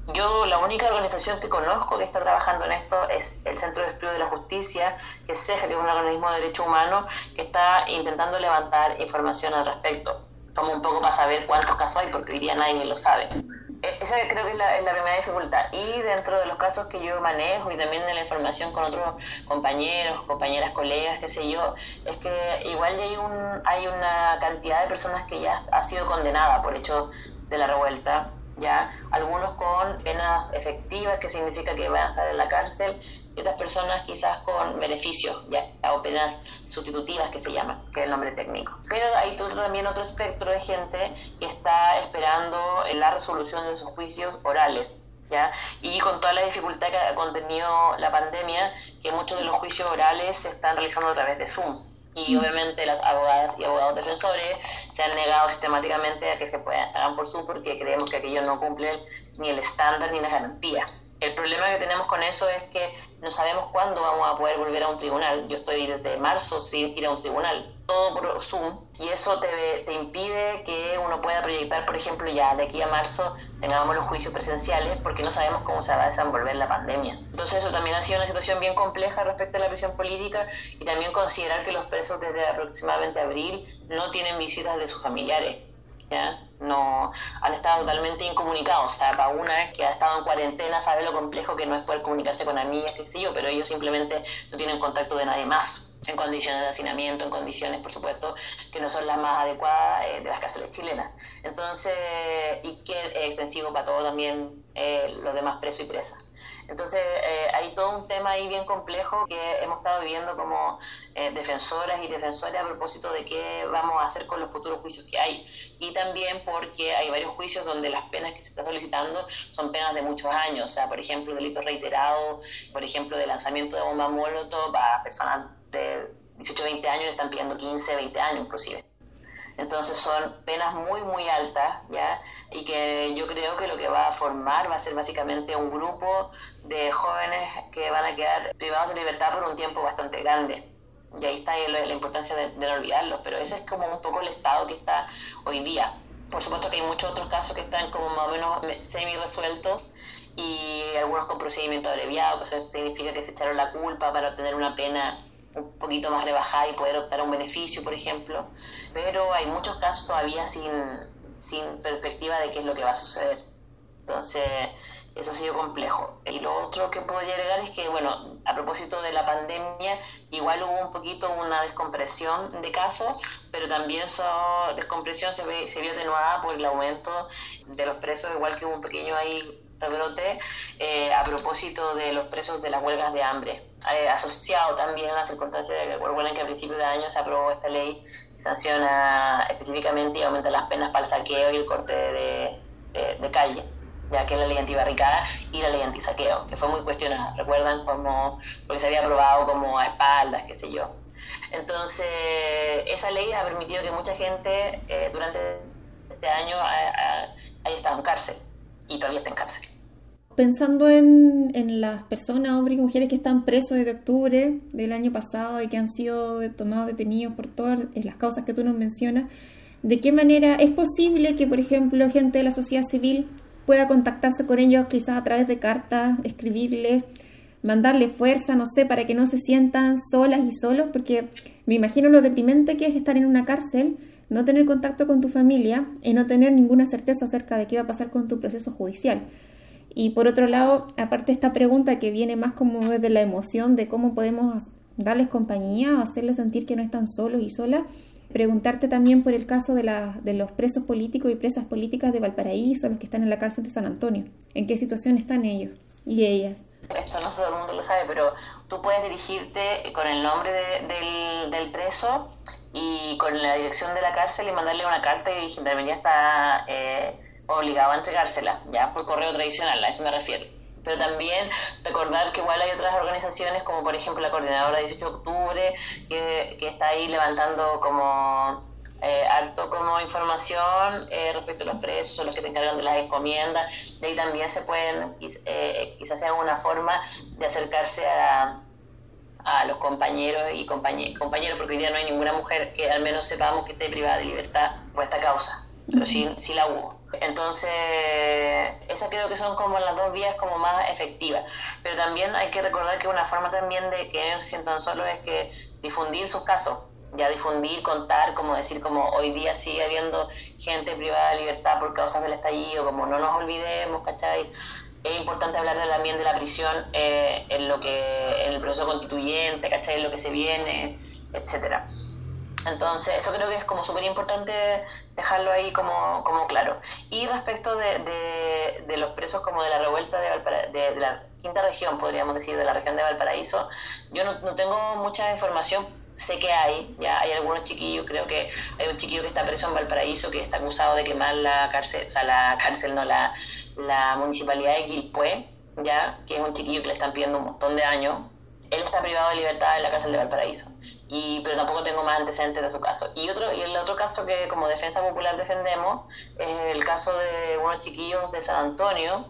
Yo, la única organización que conozco que está trabajando en esto es el Centro de Estudio de la Justicia, que es CEJA, que es un organismo de derechos humanos que está intentando levantar información al respecto, como un poco para saber cuántos casos hay, porque hoy día nadie lo sabe. Esa creo que es la primera dificultad. Y dentro de los casos que yo manejo y también de la información con otros compañeros, compañeras, colegas, qué sé yo, es que igual ya hay una cantidad de personas que ya ha sido condenada por hechos de la revuelta, ya algunos con penas efectivas, que significa que van a estar en la cárcel, y otras personas quizás con beneficios, ya, o penas sustitutivas, que se llaman, que es el nombre técnico. Pero hay también otro espectro de gente que está esperando la resolución de sus juicios orales, ¿ya? Y con toda la dificultad que ha contenido la pandemia, que muchos de los juicios orales se están realizando a través de Zoom. Y obviamente las abogadas y abogados defensores se han negado sistemáticamente a que se hagan por Zoom, porque creemos que aquello no cumple ni el estándar ni las garantías. El problema que tenemos con eso es que no sabemos cuándo vamos a poder volver a un tribunal. Yo estoy desde marzo sin ir a un tribunal, todo por Zoom, y eso te impide que uno pueda proyectar, por ejemplo, ya de aquí a marzo tengamos los juicios presenciales, porque no sabemos cómo se va a desenvolver la pandemia. Entonces eso también ha sido una situación bien compleja respecto a la prisión política, y también considerar que los presos desde aproximadamente abril no tienen visitas de sus familiares, ¿ya? No, han estado totalmente incomunicados. O sea, para una que ha estado en cuarentena sabe lo complejo que no es poder comunicarse con amigas, qué sé yo, pero ellos simplemente no tienen contacto de nadie más, en condiciones de hacinamiento, en condiciones, por supuesto, que no son las más adecuadas de las cárceles chilenas. Entonces, y que es extensivo para todo también los demás presos y presas. Entonces, hay todo un tema ahí bien complejo que hemos estado viviendo como defensoras y defensores a propósito de qué vamos a hacer con los futuros juicios que hay. Y también porque hay varios juicios donde las penas que se están solicitando son penas de muchos años. O sea, por ejemplo, delitos reiterados, por ejemplo, de lanzamiento de bomba molotov a personas de 18 o 20 años le están pidiendo 15, 20 años inclusive. Entonces son penas muy, muy altas, ¿ya? Y que yo creo que lo que va a formar va a ser básicamente un grupo de jóvenes que van a quedar privados de libertad por un tiempo bastante grande. Y ahí está la importancia de no olvidarlos, pero ese es como un poco el estado que está hoy día. Por supuesto que hay muchos otros casos que están como más o menos semi-resueltos, y algunos con procedimiento abreviado, que eso significa que se echaron la culpa para obtener una pena un poquito más rebajada y poder optar a un beneficio, por ejemplo. Pero hay muchos casos todavía sin perspectiva de qué es lo que va a suceder. Entonces, eso ha sido complejo. Y lo otro que podría agregar es que, bueno, a propósito de la pandemia, igual hubo un poquito una descompresión de casos, pero también esa descompresión se vio atenuada por el aumento de los presos, igual que hubo un pequeño ahí rebrote a propósito de los presos de las huelgas de hambre, asociado también a la circunstancia de que recuerden que a principios de año se aprobó esta ley que sanciona específicamente y aumenta las penas para el saqueo y el corte de calle, ya que es la ley antibarricada y la ley antisaqueo, que fue muy cuestionada, recuerdan, porque se había aprobado como a espaldas, qué sé yo. Entonces, esa ley ha permitido que mucha gente durante este año haya estado en cárcel y todavía está en cárcel. Pensando en las personas, hombres y mujeres que están presos desde octubre del año pasado y que han sido tomados detenidos por todas las causas que tú nos mencionas, ¿de qué manera es posible que, por ejemplo, gente de la sociedad civil pueda contactarse con ellos quizás a través de cartas, escribirles, mandarles fuerza, no sé, para que no se sientan solas y solos? Porque me imagino lo deprimente que es estar en una cárcel, no tener contacto con tu familia y no tener ninguna certeza acerca de qué va a pasar con tu proceso judicial. Y por otro lado, aparte esta pregunta que viene más como desde la emoción de cómo podemos darles compañía o hacerles sentir que no están solos y solas, preguntarte también por el caso de los presos políticos y presas políticas de Valparaíso, los que están en la cárcel de San Antonio. ¿En qué situación están ellos y ellas? Esto no todo el mundo lo sabe, pero tú puedes dirigirte con el nombre del preso y con la dirección de la cárcel y mandarle una carta, y Gendarmería está obligado a entregársela, ya por correo tradicional, a eso me refiero. Pero también recordar que igual hay otras organizaciones, como por ejemplo la Coordinadora 18 de Octubre, que está ahí levantando como harto como información respecto a los presos, son los que se encargan de las encomiendas. De ahí también se pueden, quizás sea una forma de acercarse a los compañeros y compañeros, porque hoy día no hay ninguna mujer que al menos sepamos que esté privada de libertad por esta causa, pero sí la hubo. Entonces, esas creo que son como las dos vías como más efectivas. Pero también hay que recordar que una forma también de que ellos se sientan solos es que difundir sus casos, ya difundir, contar, como decir, como hoy día sigue habiendo gente privada de libertad por causas del estallido, como no nos olvidemos, ¿cachai? Es importante hablar también de la prisión en el proceso constituyente, ¿cachai? En lo que se viene, etcétera. Entonces, eso creo que es como súper importante dejarlo ahí como claro. Y respecto de los presos como de la revuelta de la quinta región, podríamos decir, de la región de Valparaíso, yo no tengo mucha información. Sé que hay algunos chiquillos, creo que hay un chiquillo que está preso en Valparaíso que está acusado de quemar la municipalidad de Quilpué, ya, que es un chiquillo que le están pidiendo un montón de años. Él está privado de libertad en la cárcel de Valparaíso. Pero tampoco tengo más antecedentes de su caso. Y el otro caso que como Defensa Popular defendemos es el caso de unos chiquillos de San Antonio,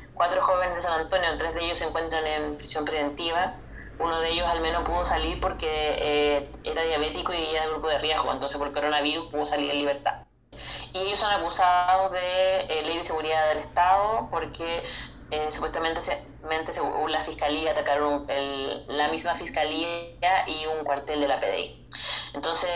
4 jóvenes de San Antonio, 3 de ellos se encuentran en prisión preventiva. Uno de ellos al menos pudo salir porque era diabético y era de grupo de riesgo, entonces por coronavirus pudo salir en libertad. Y ellos son acusados de ley de seguridad del Estado porque supuestamente según la fiscalía atacaron la misma fiscalía y un cuartel de la PDI. Entonces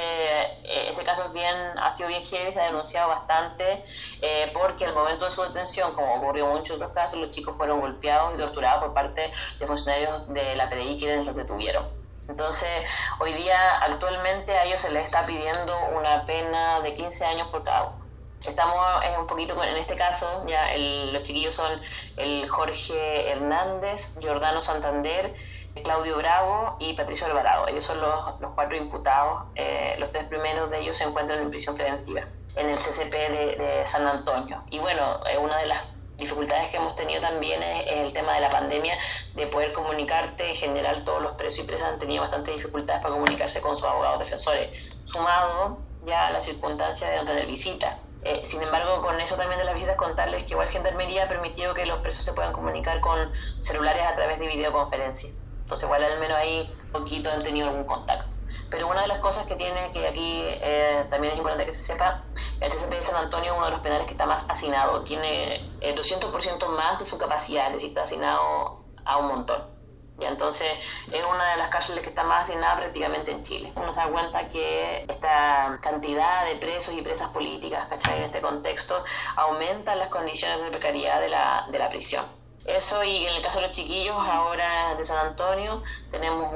ese caso ha sido bien heavy, se ha denunciado bastante porque al momento de su detención, como ocurrió en muchos otros casos, los chicos fueron golpeados y torturados por parte de funcionarios de la PDI quienes los detuvieron. Entonces hoy día actualmente a ellos se les está pidiendo una pena de 15 años por cada uno. Estamos un poquito en este caso, ya los chiquillos son el Jorge Hernández, Giordano Santander, Claudio Bravo y Patricio Alvarado. Ellos son los 4 imputados. Los 3 primeros de ellos se encuentran en prisión preventiva en el CCP de San Antonio. Y bueno, una de las dificultades que hemos tenido también es el tema de la pandemia, de poder comunicarte. En general todos los presos y presas han tenido bastantes dificultades para comunicarse con sus abogados defensores, sumado ya a la circunstancia de no tener visitas. Sin embargo, con eso también de las visitas, contarles que igual Gendarmería ha permitido que los presos se puedan comunicar con celulares a través de videoconferencia. Entonces igual al menos ahí un poquito han tenido algún contacto. Pero una de las cosas que tiene, que aquí también es importante que se sepa, el CCP de San Antonio es uno de los penales que está más hacinado, tiene 200% más de su capacidad, es decir, está hacinado a un montón. Y entonces es una de las cárceles que está más hacinada prácticamente en Chile. Uno se da cuenta que esta cantidad de presos y presas políticas, ¿cachai? En este contexto aumentan las condiciones de precariedad de la prisión. Eso, y en el caso de los chiquillos ahora de San Antonio tenemos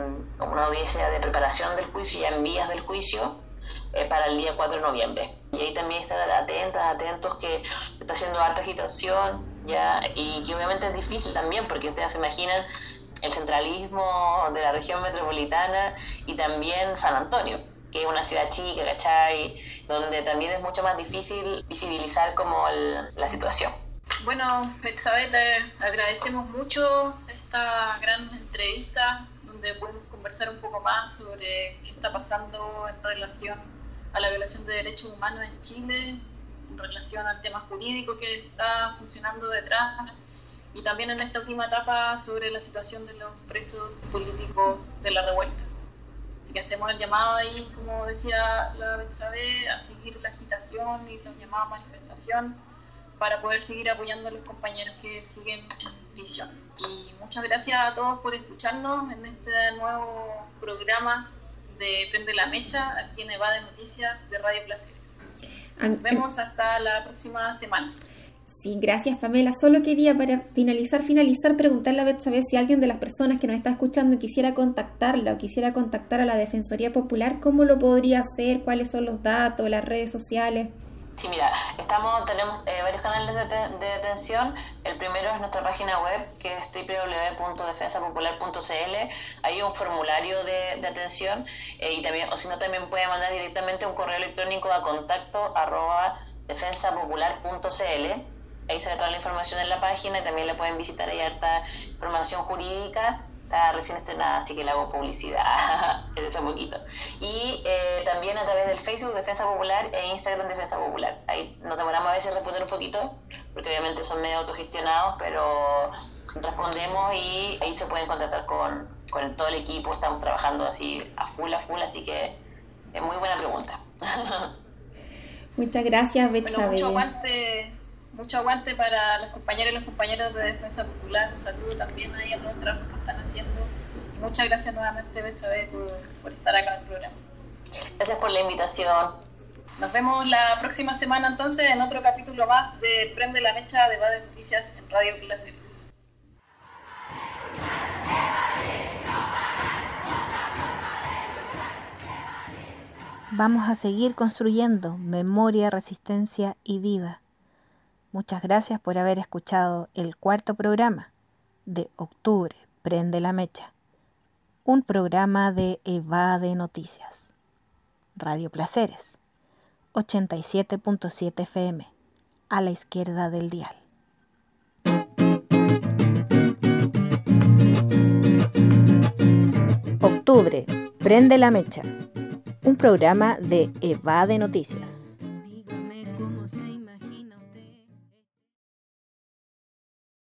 una audiencia de preparación del juicio, ya en vías del juicio, para el día 4 de noviembre. Y ahí también están atentos que está haciendo harta agitación, ya, y que obviamente es difícil también porque ustedes se imaginan el centralismo de la región metropolitana y también San Antonio, que es una ciudad chica, ¿cachai? Donde también es mucho más difícil visibilizar como la situación. Bueno, Betsabe, te agradecemos mucho esta gran entrevista donde podemos conversar un poco más sobre qué está pasando en relación a la violación de derechos humanos en Chile, en relación al tema jurídico que está funcionando detrás, y también en esta última etapa sobre la situación de los presos políticos de la revuelta. Así que hacemos el llamado ahí, como decía la Betsabe, a seguir la agitación y los llamados a manifestación para poder seguir apoyando a los compañeros que siguen en prisión. Y muchas gracias a todos por escucharnos en este nuevo programa de Prende la Mecha, aquí en Evade Noticias de Radio Placeres. Nos vemos hasta la próxima semana. Sí, gracias Pamela. Solo quería para finalizar, preguntarle a Betsabe si alguien de las personas que nos está escuchando quisiera contactarla o quisiera contactar a la Defensoría Popular, ¿cómo lo podría hacer? ¿Cuáles son los datos, las redes sociales? Sí, mira, tenemos varios canales de atención. El primero es nuestra página web, que es www.defensapopular.cl. Ahí hay un formulario de atención y también, o si no, también puede mandar directamente un correo electrónico a contacto@defensapopular.cl. Ahí sale toda la información en la página y también la pueden visitar. Hay harta información jurídica. Está recién estrenada, así que le hago publicidad desde hace poquito. Y también a través del Facebook Defensa Popular e Instagram Defensa Popular. Ahí nos demoramos a veces responder un poquito, porque obviamente son medio autogestionados, pero respondemos y ahí se pueden contactar con todo el equipo. Estamos trabajando así a full, así que es muy buena pregunta. Muchas gracias, Betsabe. Bueno, mucho aguante para las compañeras y los compañeros de Defensa Popular. Un saludo también ahí a todo el trabajo que están haciendo. Y muchas gracias nuevamente, Betsabe, por estar acá en el programa. Gracias por la invitación. Nos vemos la próxima semana entonces en otro capítulo más de Prende la Mecha de EVADE Noticias en Radio Placeres. Vamos a seguir construyendo memoria, resistencia y vida. Muchas gracias por haber escuchado el 4º programa de octubre, Prende la Mecha, un programa de EVADE Noticias. Radio Placeres, 87.7 FM, a la izquierda del dial. Octubre, Prende la Mecha, un programa de EVADE Noticias.